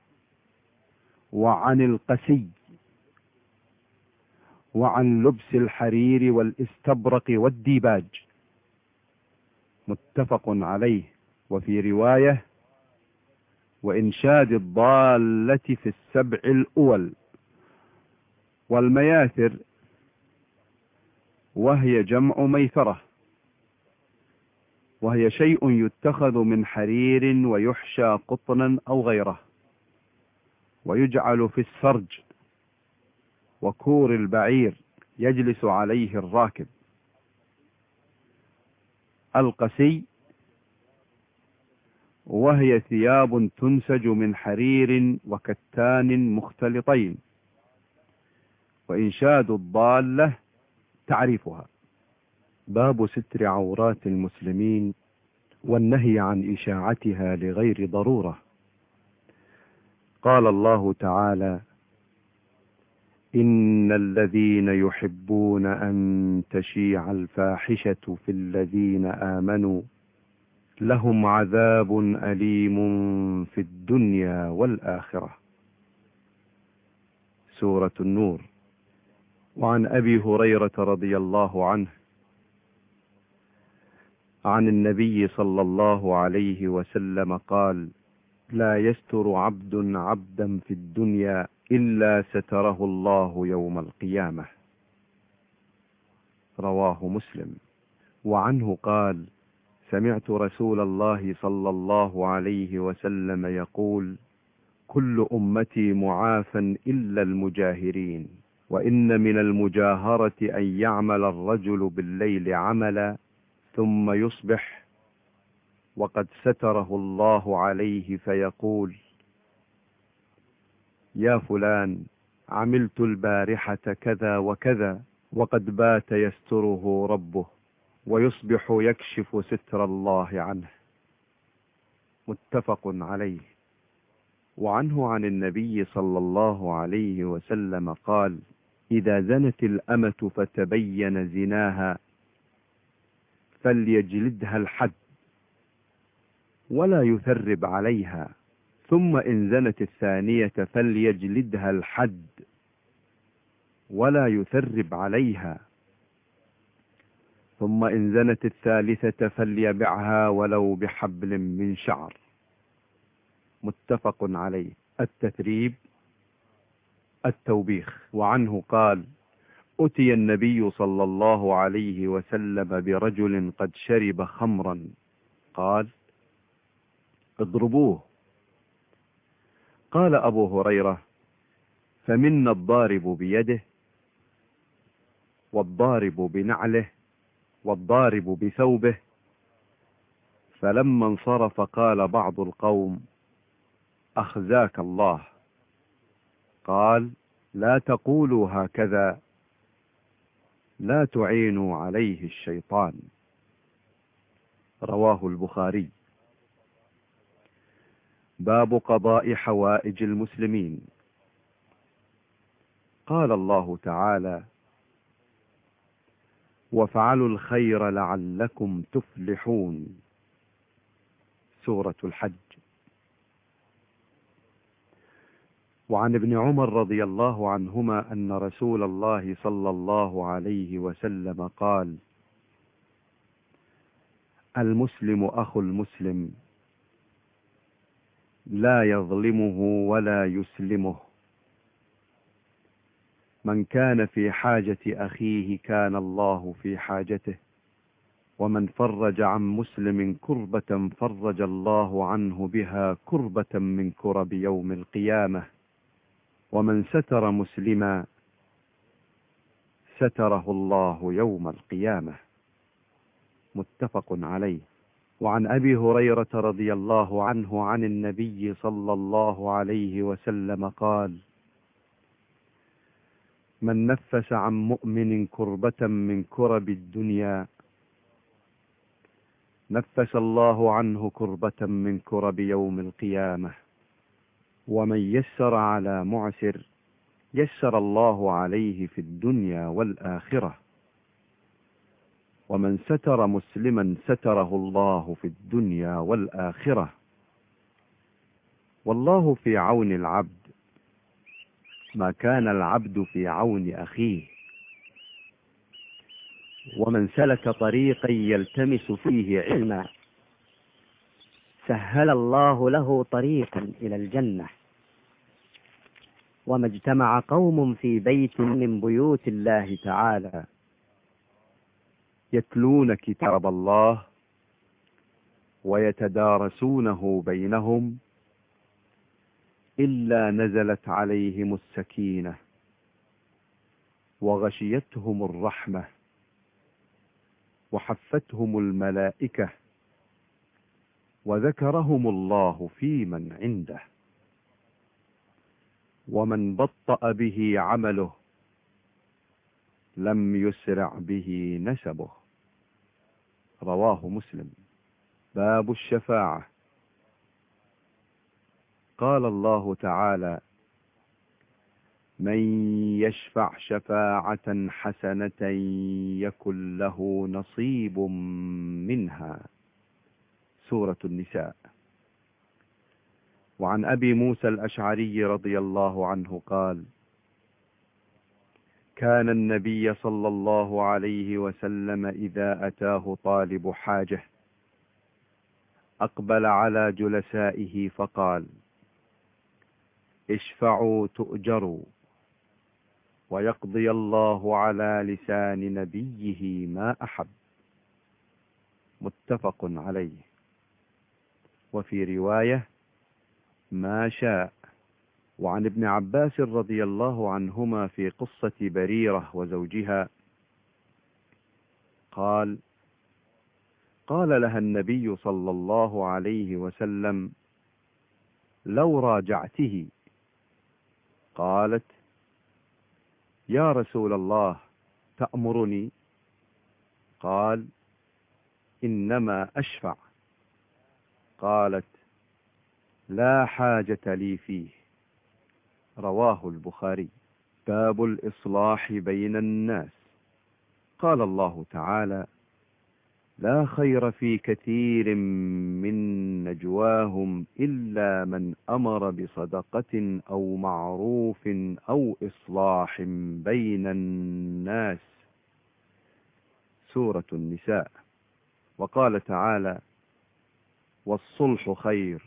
وعن القسي، وعن لبس الحرير والاستبرق والديباج. متفق عليه. وفي رواية: وإنشاد الضالة في 7 الأول. والمياثر وهي جمع ميثرة، وهي شيء يتخذ من حرير ويحشى قطنا أو غيره، ويجعل في السرج وكور البعير يجلس عليه الراكب. القسي وهي ثياب تنسج من حرير وكتان مختلطين. وإنشاد الضالة تعريفها: باب ستر عورات المسلمين والنهي عن إشاعتها لغير ضرورة. قال الله تعالى: إن إن الذين يحبون أن تشيع الفاحشة في الذين آمنوا لهم عذاب أليم في الدنيا والآخرة. سورة النور. وعن أبي هريرة رضي الله عنه عن النبي صلى الله عليه وسلم قال: لا يستر عبد عبدا في الدنيا إلا ستره الله يوم القيامة. رواه مسلم. وعنه قال: سمعت رسول الله صلى الله عليه وسلم يقول: كل أمتي معافى إلا المجاهرين، وإن من المجاهرة أن يعمل الرجل بالليل عملا ثم يصبح وقد ستره الله عليه فيقول: يا فلان، عملت البارحة كذا وكذا، وقد بات يستره ربه، ويصبح يكشف ستر الله عنه. متفق عليه. وعنه عن النبي صلى الله عليه وسلم قال: إذا زنت الأمة فتبين زناها فليجلدها الحد ولا يثرب عليها، ثم إن زنت الثانية فليجلدها الحد ولا يثرب عليها، ثم إن زنت الثالثة فليبعها ولو بحبل من شعر. متفق عليه. التثريب التوبيخ. وعنه قال: أتي النبي صلى الله عليه وسلم برجل قد شرب خمرا، قال: اضربوه. قال أبو هريرة: فمنا الضارب بيده، والضارب بنعله، والضارب بثوبه. فلما انصرف قال بعض القوم: أخزاك الله. قال: لا تقولوا هكذا، لا تعينوا عليه الشيطان. رواه البخاري. باب قضاء حوائج المسلمين. قال الله تعالى: وافعلوا الخير لعلكم تفلحون. سورة الحج. وعن ابن عمر رضي الله عنهما أن رسول الله صلى الله عليه وسلم قال: المسلم أخو المسلم، لا يظلمه ولا يسلمه. من كان في حاجة أخيه كان الله في حاجته، ومن فرج عن مسلم كربة فرج الله عنه بها كربة من كرب يوم القيامة، ومن ستر مسلما ستره الله يوم القيامة. متفق عليه. وعن أبي هريرة رضي الله عنه عن النبي صلى الله عليه وسلم قال: من نفس عن مؤمن كربة من كرب الدنيا نفس الله عنه كربة من كرب يوم القيامة، ومن يسر على معسر يسر الله عليه في الدنيا والآخرة، ومن ستر مسلما ستره الله في الدنيا والآخرة. والله في عون العبد ما كان العبد في عون أخيه. ومن سلك طريقا يلتمس فيه علما سهل الله له طريقا إلى الجنة. وما اجتمع قوم في بيت من بيوت الله تعالى يتلون كتاب الله ويتدارسونه بينهم إلا نزلت عليهم السكينة وغشيتهم الرحمة وحفتهم الملائكة وذكرهم الله في من عنده. ومن بطأ به عمله لم يسرع به نسبه. رواه مسلم. باب الشفاعة. قال الله تعالى: من يشفع شفاعة حسنة يكن له نصيب منها. سورة النساء. وعن أبي موسى الأشعري رضي الله عنه قال: كان النبي صلى الله عليه وسلم إذا أتاه طالب حاجة أقبل على جلسائه فقال: اشفعوا تؤجروا، ويقضي الله على لسان نبيه ما أحب. متفق عليه. وفي رواية: ما شاء. وعن ابن عباس رضي الله عنهما في قصة بريرة وزوجها قال: قال لها النبي صلى الله عليه وسلم: لو راجعته. قالت: يا رسول الله تأمرني؟ قال: إنما أشفع. قالت: لا حاجة لي فيه. رواه البخاري. باب الإصلاح بين الناس. قال الله تعالى: لا خير في كثير من نجواهم إلا من أمر بصدقة أو معروف أو إصلاح بين الناس. سورة النساء. وقال تعالى: والصلح خير.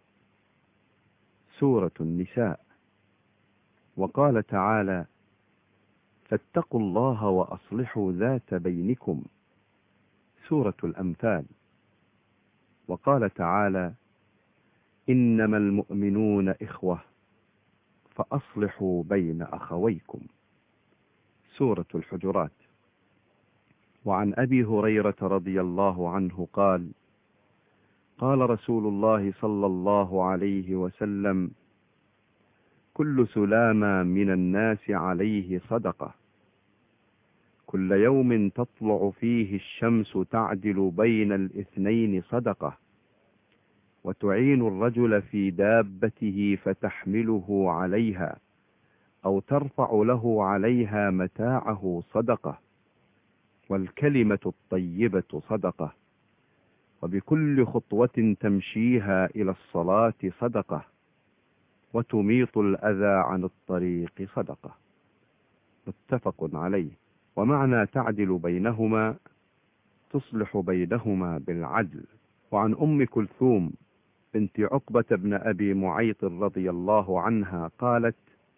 سورة النساء. وقال تعالى: فاتقوا الله وأصلحوا ذات بينكم. سورة الأنفال. وقال تعالى: إنما المؤمنون إخوة فأصلحوا بين أخويكم. سورة الحجرات. وعن أبي هريرة رضي الله عنه قال: قال رسول الله صلى الله عليه وسلم: كل سلامة من الناس عليه صدقة، كل يوم تطلع فيه الشمس تعدل بين الاثنين صدقة، وتعين الرجل في دابته فتحمله عليها أو ترفع له عليها متاعه صدقة، والكلمة الطيبة صدقة، وبكل خطوة تمشيها إلى الصلاة صدقة، وتميط الأذى عن الطريق صدقة. متفق عليه. ومعنى تعدل بينهما تصلح بينهما بالعدل. وعن أم كلثوم بنت عقبة بن أبي معيط رضي الله عنها قالت: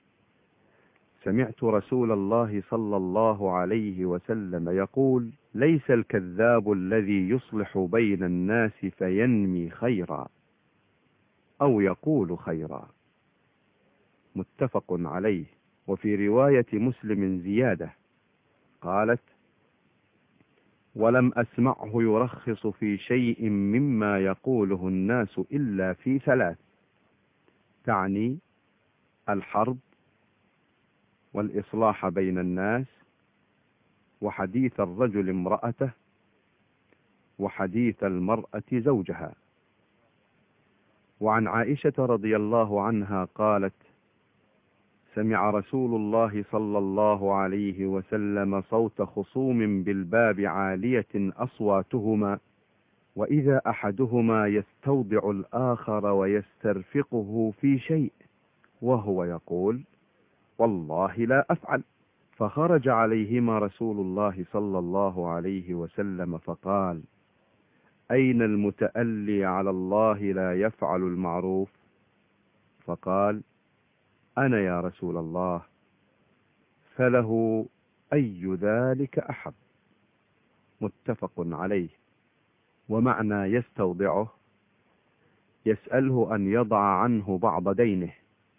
سمعت رسول الله صلى الله عليه وسلم يقول: ليس الكذاب الذي يصلح بين الناس فينمي خيرا أو يقول خيرا. متفق عليه. وفي رواية مسلم زيادة قالت: ولم أسمعه يرخص في شيء مما يقوله الناس إلا في ثلاث، تعني الحرب، والإصلاح بين الناس، وحديث الرجل امرأته، وحديث المرأة زوجها. وعن عائشة رضي الله عنها قالت: سمع رسول الله صلى الله عليه وسلم صوت خصوم بالباب عالية أصواتهما، وإذا أحدهما يستودع الآخر ويسترفقه في شيء وهو يقول: والله لا أفعل. فخرج عليهما رسول الله صلى الله عليه وسلم فقال: أين المتألي على الله لا يفعل المعروف؟ فقال: أنا يا رسول الله. فله أي ذلك أحب. متفق عليه. ومعنى يستودعه يسأله أن يضع عنه بعض دينه،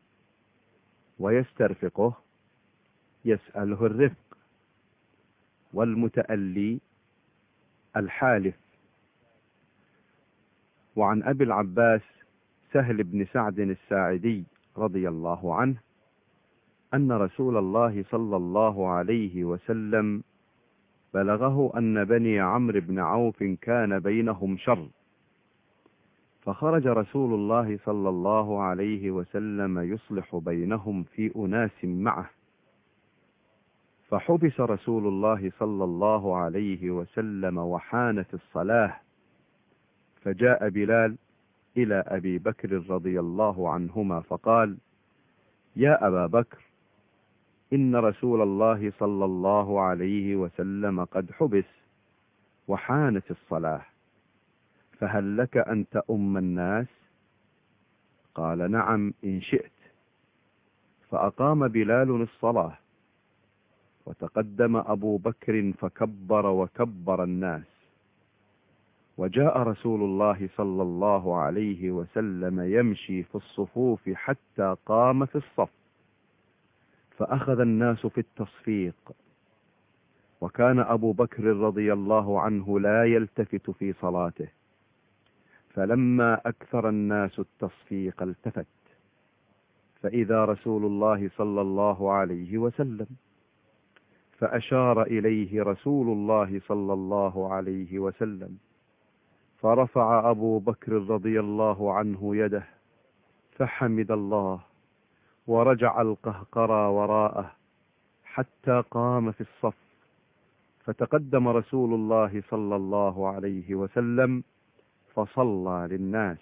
ويسترفقه يسأله الرفق، والمتألي الحالف. وعن أبي العباس سهل بن سعد الساعدي رضي الله عنه أن رسول الله صلى الله عليه وسلم بلغه أن بني عمرو بن عوف كان بينهم شر، فخرج رسول الله صلى الله عليه وسلم يصلح بينهم في أناس معه، فحبس رسول الله صلى الله عليه وسلم وحانت الصلاة، فجاء بلال إلى أبي بكر رضي الله عنهما فقال: يا أبا بكر، إن رسول الله صلى الله عليه وسلم قد حبس وحانت الصلاة، فهل لك أن تؤم الناس؟ قال: نعم إن شئت. فأقام بلال الصلاة، وتقدم أبو بكر فكبر وكبر الناس، وجاء رسول الله صلى الله عليه وسلم يمشي في الصفوف حتى قام في الصف، فأخذ الناس في التصفيق، وكان أبو بكر رضي الله عنه لا يلتفت في صلاته، فلما أكثر الناس التصفيق التفت، فإذا رسول الله صلى الله عليه وسلم، فأشار إليه رسول الله صلى الله عليه وسلم، فرفع أبو بكر رضي الله عنه يده فحمد الله، ورجع القهقرى وراءه حتى قام في الصف، فتقدم رسول الله صلى الله عليه وسلم فصلى للناس،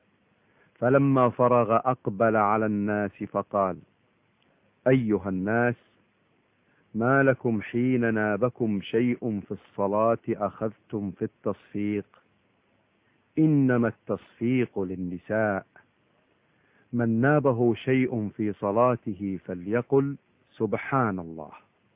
فلما فرغ أقبل على الناس فقال: أيها الناس، ما لكم حين نابكم شيء في الصلاة أخذتم في التصفيق؟ إنما التصفيق للنساء، من نابه شيء في صلاته فليقل سبحان الله،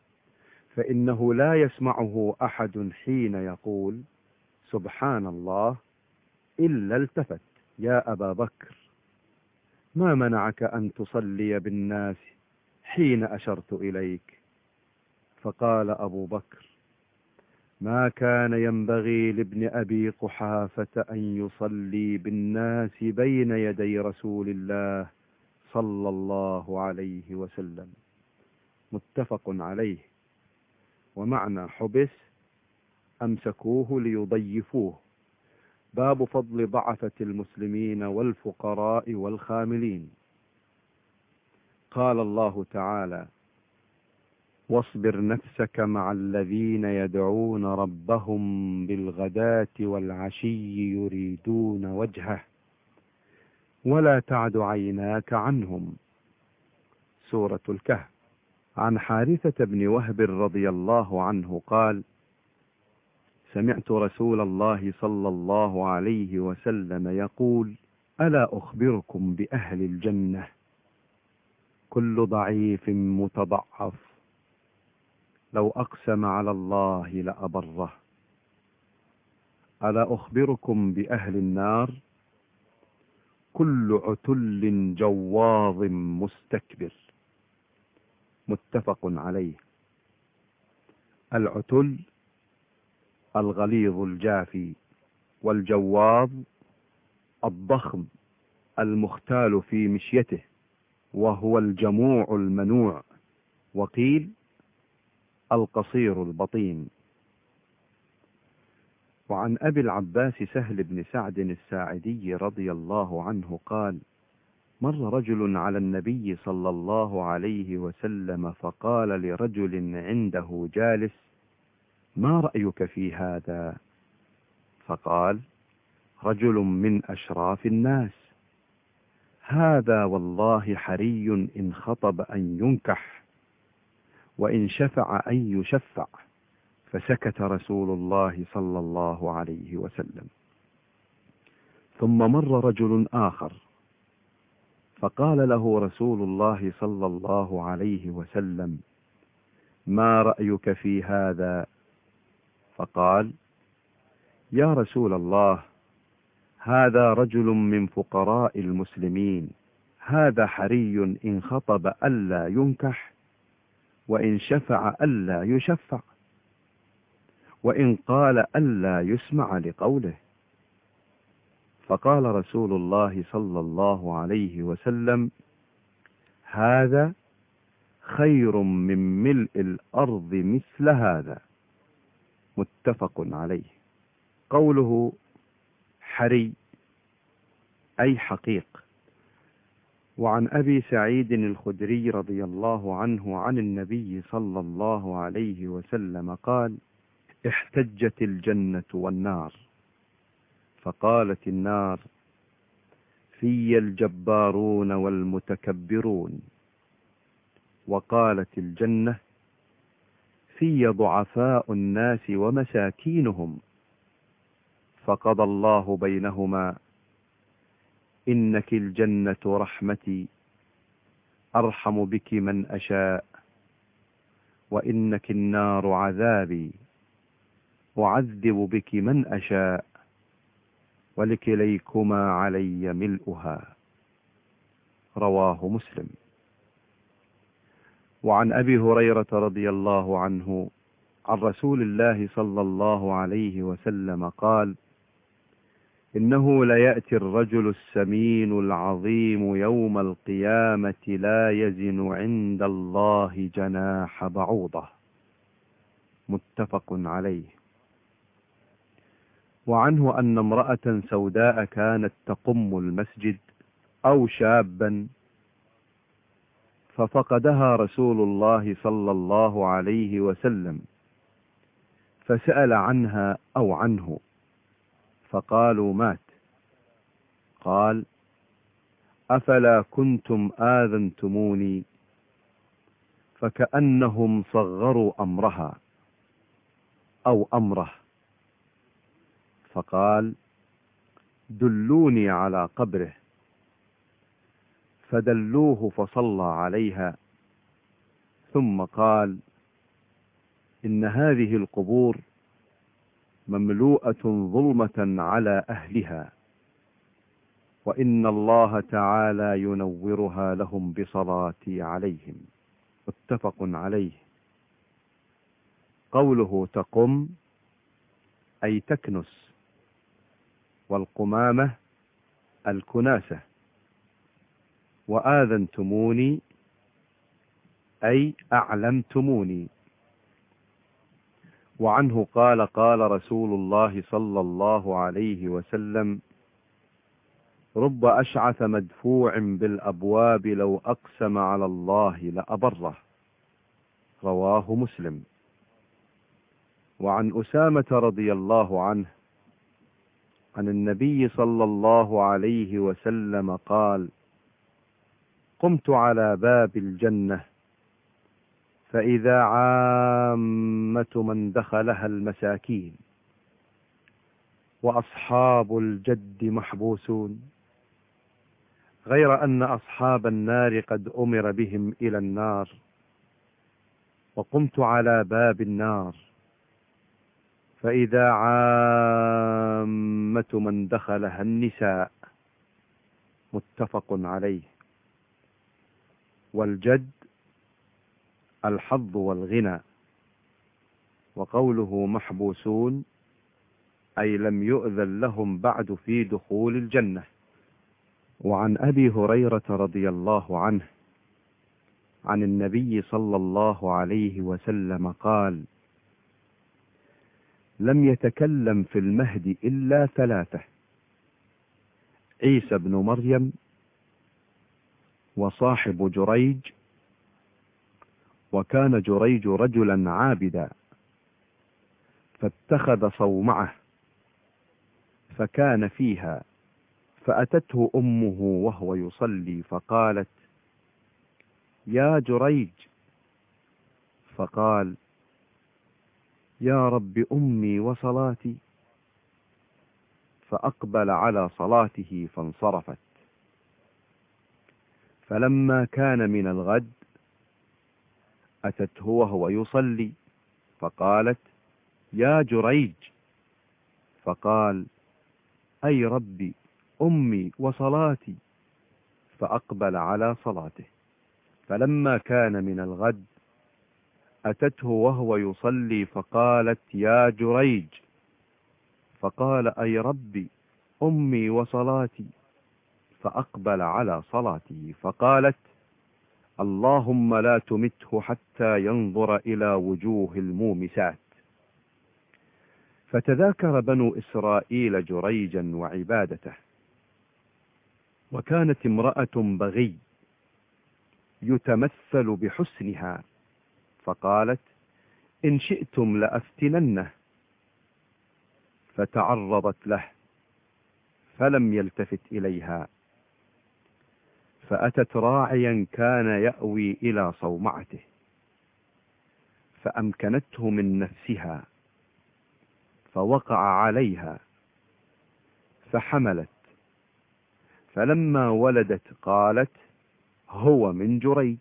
فإنه لا يسمعه أحد حين يقول سبحان الله إلا التفت. يا أبا بكر، ما منعك أن تصلي بالناس حين أشرت إليك؟ فقال أبو بكر: ما كان ينبغي لابن أبي قحافة أن يصلي بالناس بين يدي رسول الله صلى الله عليه وسلم. متفق عليه. ومعنى حبس أمسكوه ليضيفوه. باب فضل ضعفة المسلمين والفقراء والخاملين. قال الله تعالى: واصبر نفسك مع الذين يدعون ربهم بالغداة والعشي يريدون وجهه ولا تعد عيناك عنهم. سورة الكهف. عن حارثة بن وهب رضي الله عنه قال: سمعت رسول الله صلى الله عليه وسلم يقول: ألا أخبركم بأهل الجنة؟ كل ضعيف متضعف لو أقسم على الله لأبره. ألا أخبركم بأهل النار؟ كل عتل جواظ مستكبر. متفق عليه. العتل الغليظ الجافي، والجواظ الضخم المختال في مشيته، وهو الجموع المنوع، وقيل القصير البطين. وعن أبي العباس سهل بن سعد الساعدي رضي الله عنه قال: مر رجل على النبي صلى الله عليه وسلم فقال لرجل عنده جالس: ما رأيك في هذا؟ فقال: رجل من أشراف الناس، هذا والله حري إن خطب أن ينكح، وإن شفع أن يشفع. فسكت رسول الله صلى الله عليه وسلم. ثم مر رجل آخر فقال له رسول الله صلى الله عليه وسلم: ما رأيك في هذا؟ فقال: يا رسول الله، هذا رجل من فقراء المسلمين، هذا حري إن خطب ألا ينكح، وإن شفع ألا يشفع، وإن قال ألا يسمع لقوله. فقال رسول الله صلى الله عليه وسلم: هذا خير من ملء الأرض مثل هذا. متفق عليه. قوله حري أي حقيق. وعن أبي سعيد الخدري رضي الله عنه عن النبي صلى الله عليه وسلم قال: احتجت الجنة والنار، فقالت النار: في الجبارون والمتكبرون. وقالت الجنة: في ضعفاء الناس ومساكينهم. فقضى الله بينهما: إنك الجنة رحمتي أرحم بك من أشاء، وإنك النار عذابي أعذب بك من أشاء، ولكليكما علي ملؤها. رواه مسلم. وعن أبي هريرة رضي الله عنه عن رسول الله صلى الله عليه وسلم قال: إنه ليأتي الرجل السمين العظيم يوم القيامة لا يزن عند الله جناح بعوضة. متفق عليه. وعنه أن امرأة سوداء كانت تقم المسجد أو شابا، ففقدها رسول الله صلى الله عليه وسلم، فسأل عنها أو عنه، فقالوا: مات. قال: أفلا كنتم آذنتموني؟ فكأنهم صغروا أمرها أو أمره. فقال: دلوني على قبره. فدلوه فصلى عليها، ثم قال: إن هذه القبور مملوءة ظلمة على أهلها، وإن الله تعالى ينورها لهم بصلاتي عليهم. متفق عليه. قوله تقم أي تكنس، والقمامة الكناسة. وآذنتموني أي أعلمتموني. وعنه قال: قال رسول الله صلى الله عليه وسلم: رب أشعث مدفوع بالأبواب لو أقسم على الله لأبره. رواه مسلم. وعن أسامة رضي الله عنه عن النبي صلى الله عليه وسلم قال: قمت على باب الجنة فإذا عامة من دخلها المساكين، وأصحاب الجد محبوسون، غير أن أصحاب النار قد أمر بهم إلى النار. وقمت على باب النار فإذا عامة من دخلها النساء. متفق عليه. والجد الحظ والغنى. وقوله محبوسون أي لم يؤذن لهم بعد في دخول الجنة. وعن أبي هريرة رضي الله عنه عن النبي صلى الله عليه وسلم قال: لم يتكلم في المهد إلا ثلاثة: عيسى بن مريم، وصاحب جريج. وكان جريج رجلا عابدا، فاتخذ صومعة فكان فيها، فأتته أمه وهو يصلي فقالت: يا جريج. فقال: يا رب أمي وصلاتي. فأقبل على صلاته فانصرفت. فلما كان من الغد أتته وهو يصلي فقالت: يا جريج. فقال: أي ربي أمي وصلاتي. فأقبل على صلاته. فلما كان من الغد أتته وهو يصلي فقالت: يا جريج. فقال: أي ربي أمي وصلاتي. فأقبل على صلاته. فقالت: اللهم لا تمته حتى ينظر إلى وجوه المومسات. فتذاكر بنو إسرائيل جريجا وعبادته، وكانت امرأة بغي يتمثل بحسنها، فقالت: إن شئتم لأفتننه. فتعرضت له فلم يلتفت إليها، فأتت راعيا كان يأوي إلى صومعته، فأمكنته من نفسها، فوقع عليها فحملت، فلما ولدت قالت: هو من جريج.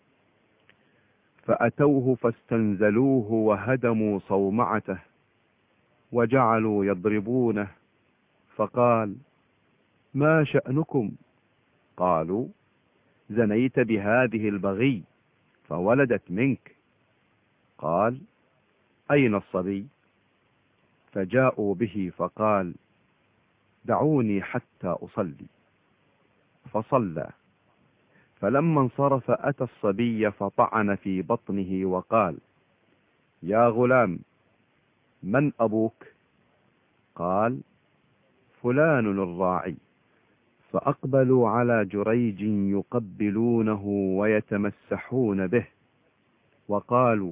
فأتوه فاستنزلوه وهدموا صومعته وجعلوا يضربونه، فقال: ما شأنكم؟ قالوا: زنيت بهذه البغي فولدت منك. قال: أين الصبي؟ فجاءوا به، فقال: دعوني حتى أصلي. فصلى، فلما انصرف أتى الصبي فطعن في بطنه وقال: يا غلام، من أبوك؟ قال: فلان الراعي. فأقبلوا على جريج يقبلونه ويتمسحون به، وقالوا: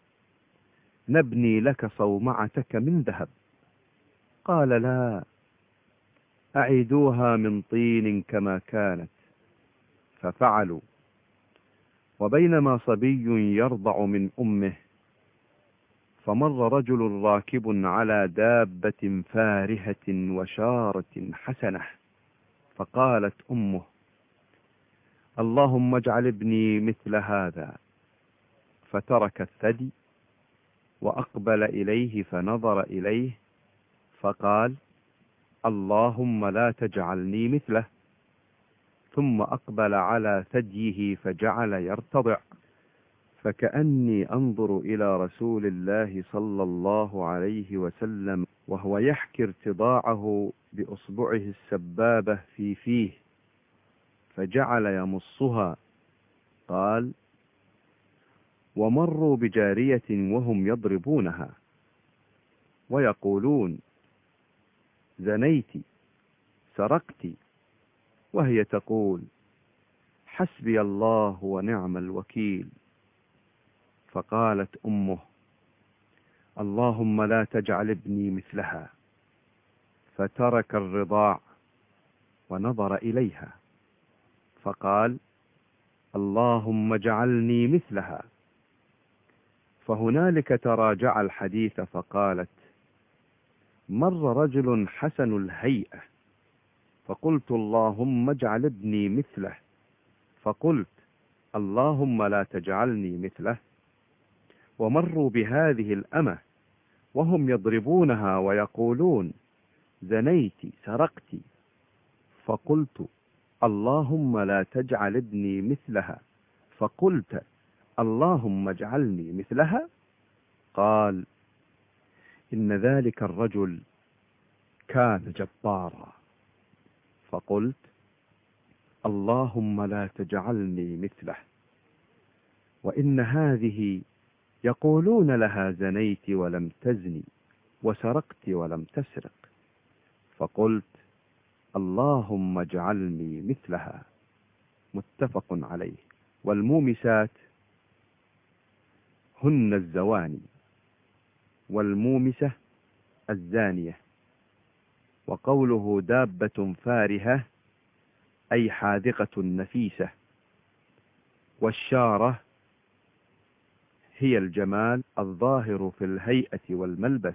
نبني لك صومعتك من ذهب. قال: لا، أعيدوها من طين كما كانت. ففعلوا. وبينما صبي يرضع من أمه، فمر رجل راكب على دابة فارهة وشارة حسنة، فقالت أمه: اللهم اجعل ابني مثل هذا. فترك الثدي وأقبل إليه فنظر إليه، فقال: اللهم لا تجعلني مثله. ثم أقبل على ثديه فجعل يرتضع، فكأني أنظر إلى رسول الله صلى الله عليه وسلم وهو يحكي ارتضاعه بأصبعه السبابة في فيه، فجعل يمصها. قال: ومروا بجارية وهم يضربونها ويقولون: زنيت، سرقت، وهي تقول: حسبي الله ونعم الوكيل. فقالت أمه: اللهم لا تجعل ابني مثلها. فترك الرضاع ونظر إليها، فقال: اللهم اجعلني مثلها. فهنالك تراجع الحديث، فقالت: مر رجل حسن الهيئة، فقلت: اللهم اجعل ابني مثله. فقلت: اللهم لا تجعلني مثله. ومروا بهذه الأمة وهم يضربونها ويقولون: زنيت، سرقت. فقلت: اللهم لا تجعل ابني مثلها. فقلت: اللهم اجعلني مثلها. قال: إن ذلك الرجل كان جبارا. فقلت: اللهم لا تجعلني مثله. وإن هذه يقولون لها: زنيت ولم تزني، وسرقت ولم تسرق. فقلت: اللهم اجعلني مثلها. متفق عليه. والمومسات هن الزواني، والمومسة الزانية. وقوله دابة فارهة أي حاذقة نفيسة. والشارة هي الجمال الظاهر في الهيئة والملبس.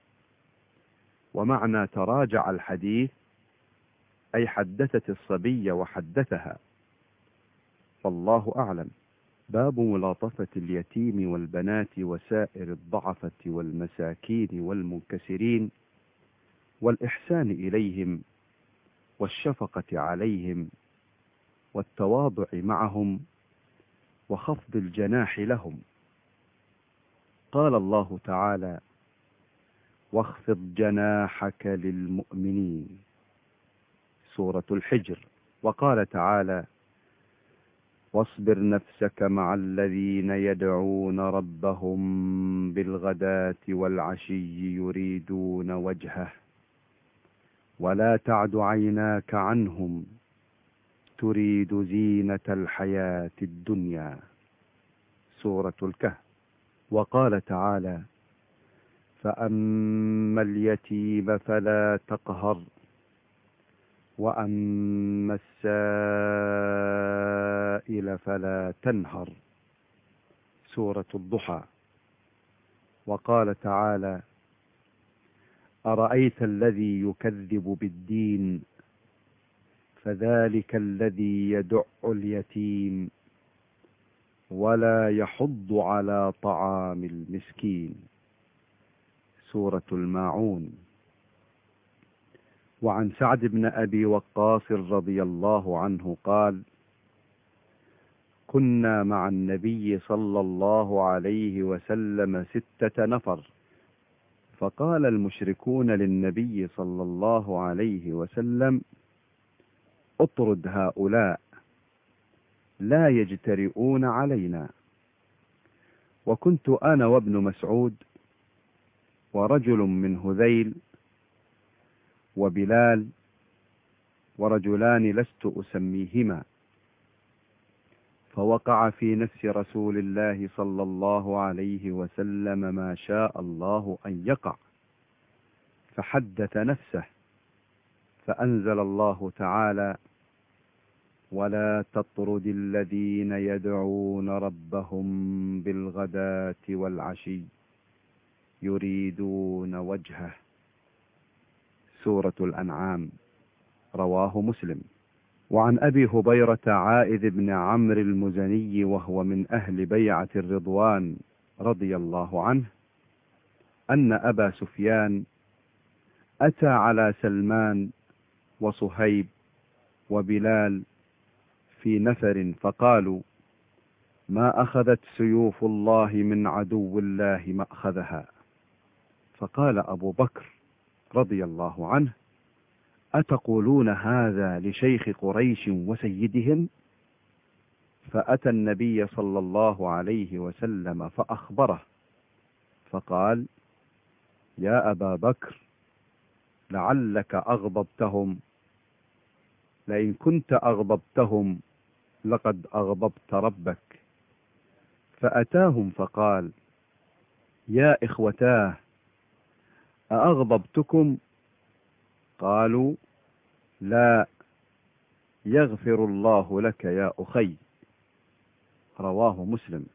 ومعنى تراجع الحديث أي حدثت الصبي وحدثها. والله أعلم. باب ملاطفة اليتيم والبنات وسائر الضعفة والمساكين والمنكسرين، والإحسان إليهم، والشفقة عليهم، والتواضع معهم، وخفض الجناح لهم. قال الله تعالى: واخفض جناحك للمؤمنين، سورة الحجر. وقال تعالى: واصبر نفسك مع الذين يدعون ربهم بالغداة والعشي يريدون وجهه، ولا تعد عيناك عنهم تريد زينة الحياة الدنيا. سورة الكهف. وقال تعالى: فأما اليتيم فلا تقهر وأما السائل فلا تنهر. سورة الضحى. وقال تعالى: أرأيت الذي يكذب بالدين فذلك الذي يدع اليتيم ولا يحض على طعام المسكين. سورة الماعون. وعن سعد بن أبي وقاص رضي الله عنه قال: كنا مع النبي صلى الله عليه وسلم 6 نفر، فقال المشركون للنبي صلى الله عليه وسلم: اطرد هؤلاء لا يجترئون علينا. وكنت أنا وابن مسعود ورجل من هذيل وبلال ورجلان لست أسميهما، فوقع في نفس رسول الله صلى الله عليه وسلم ما شاء الله أن يقع، فحدث نفسه، فأنزل الله تعالى: ولا تطرد الذين يدعون ربهم بالغداة والعشي يريدون وجهه. سورة الأنعام. رواه مسلم. وعن أبي هبيرة عائذ بن عمرو المزني وهو من أهل بيعة الرضوان رضي الله عنه أن أبا سفيان أتى على سلمان وصهيب وبلال في نفر فقالوا: ما أخذت سيوف الله من عدو الله مأخذها. فقال أبو بكر رضي الله عنه: أتقولون هذا لشيخ قريش وسيدهم؟ فأتى النبي صلى الله عليه وسلم فأخبره، فقال: يا أبا بكر، لعلك أغضبتهم، لئن كنت أغضبتهم لقد أغضبت ربك. فأتاهم فقال: يا إخوتاه، أأغضبتكم؟ قالوا: لا، يغفر الله لك يا أخي. رواه مسلم.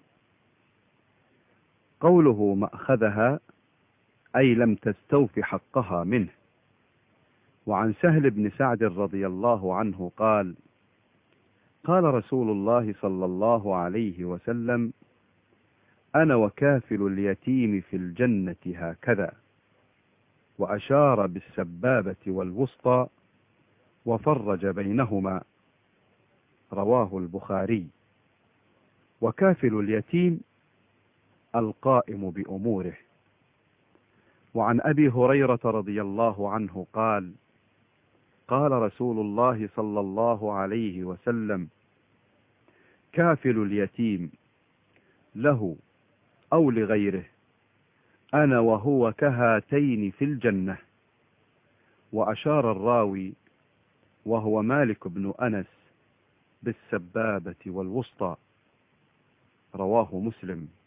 قوله مأخذها أي لم تستوف حقها منه. وعن سهل بن سعد رضي الله عنه قال: قال رسول الله صلى الله عليه وسلم: أنا وكافل اليتيم في الجنة هكذا، وأشار بالسبابة والوسطى وفرج بينهما. رواه البخاري. وكافل اليتيم القائم بأموره. وعن أبي هريرة رضي الله عنه قال: قال رسول الله صلى الله عليه وسلم: كافل اليتيم له أو لغيره أنا وهو كهاتين في الجنة. وأشار الراوي وهو مالك بن أنس بالسبابة والوسطى. رواه مسلم.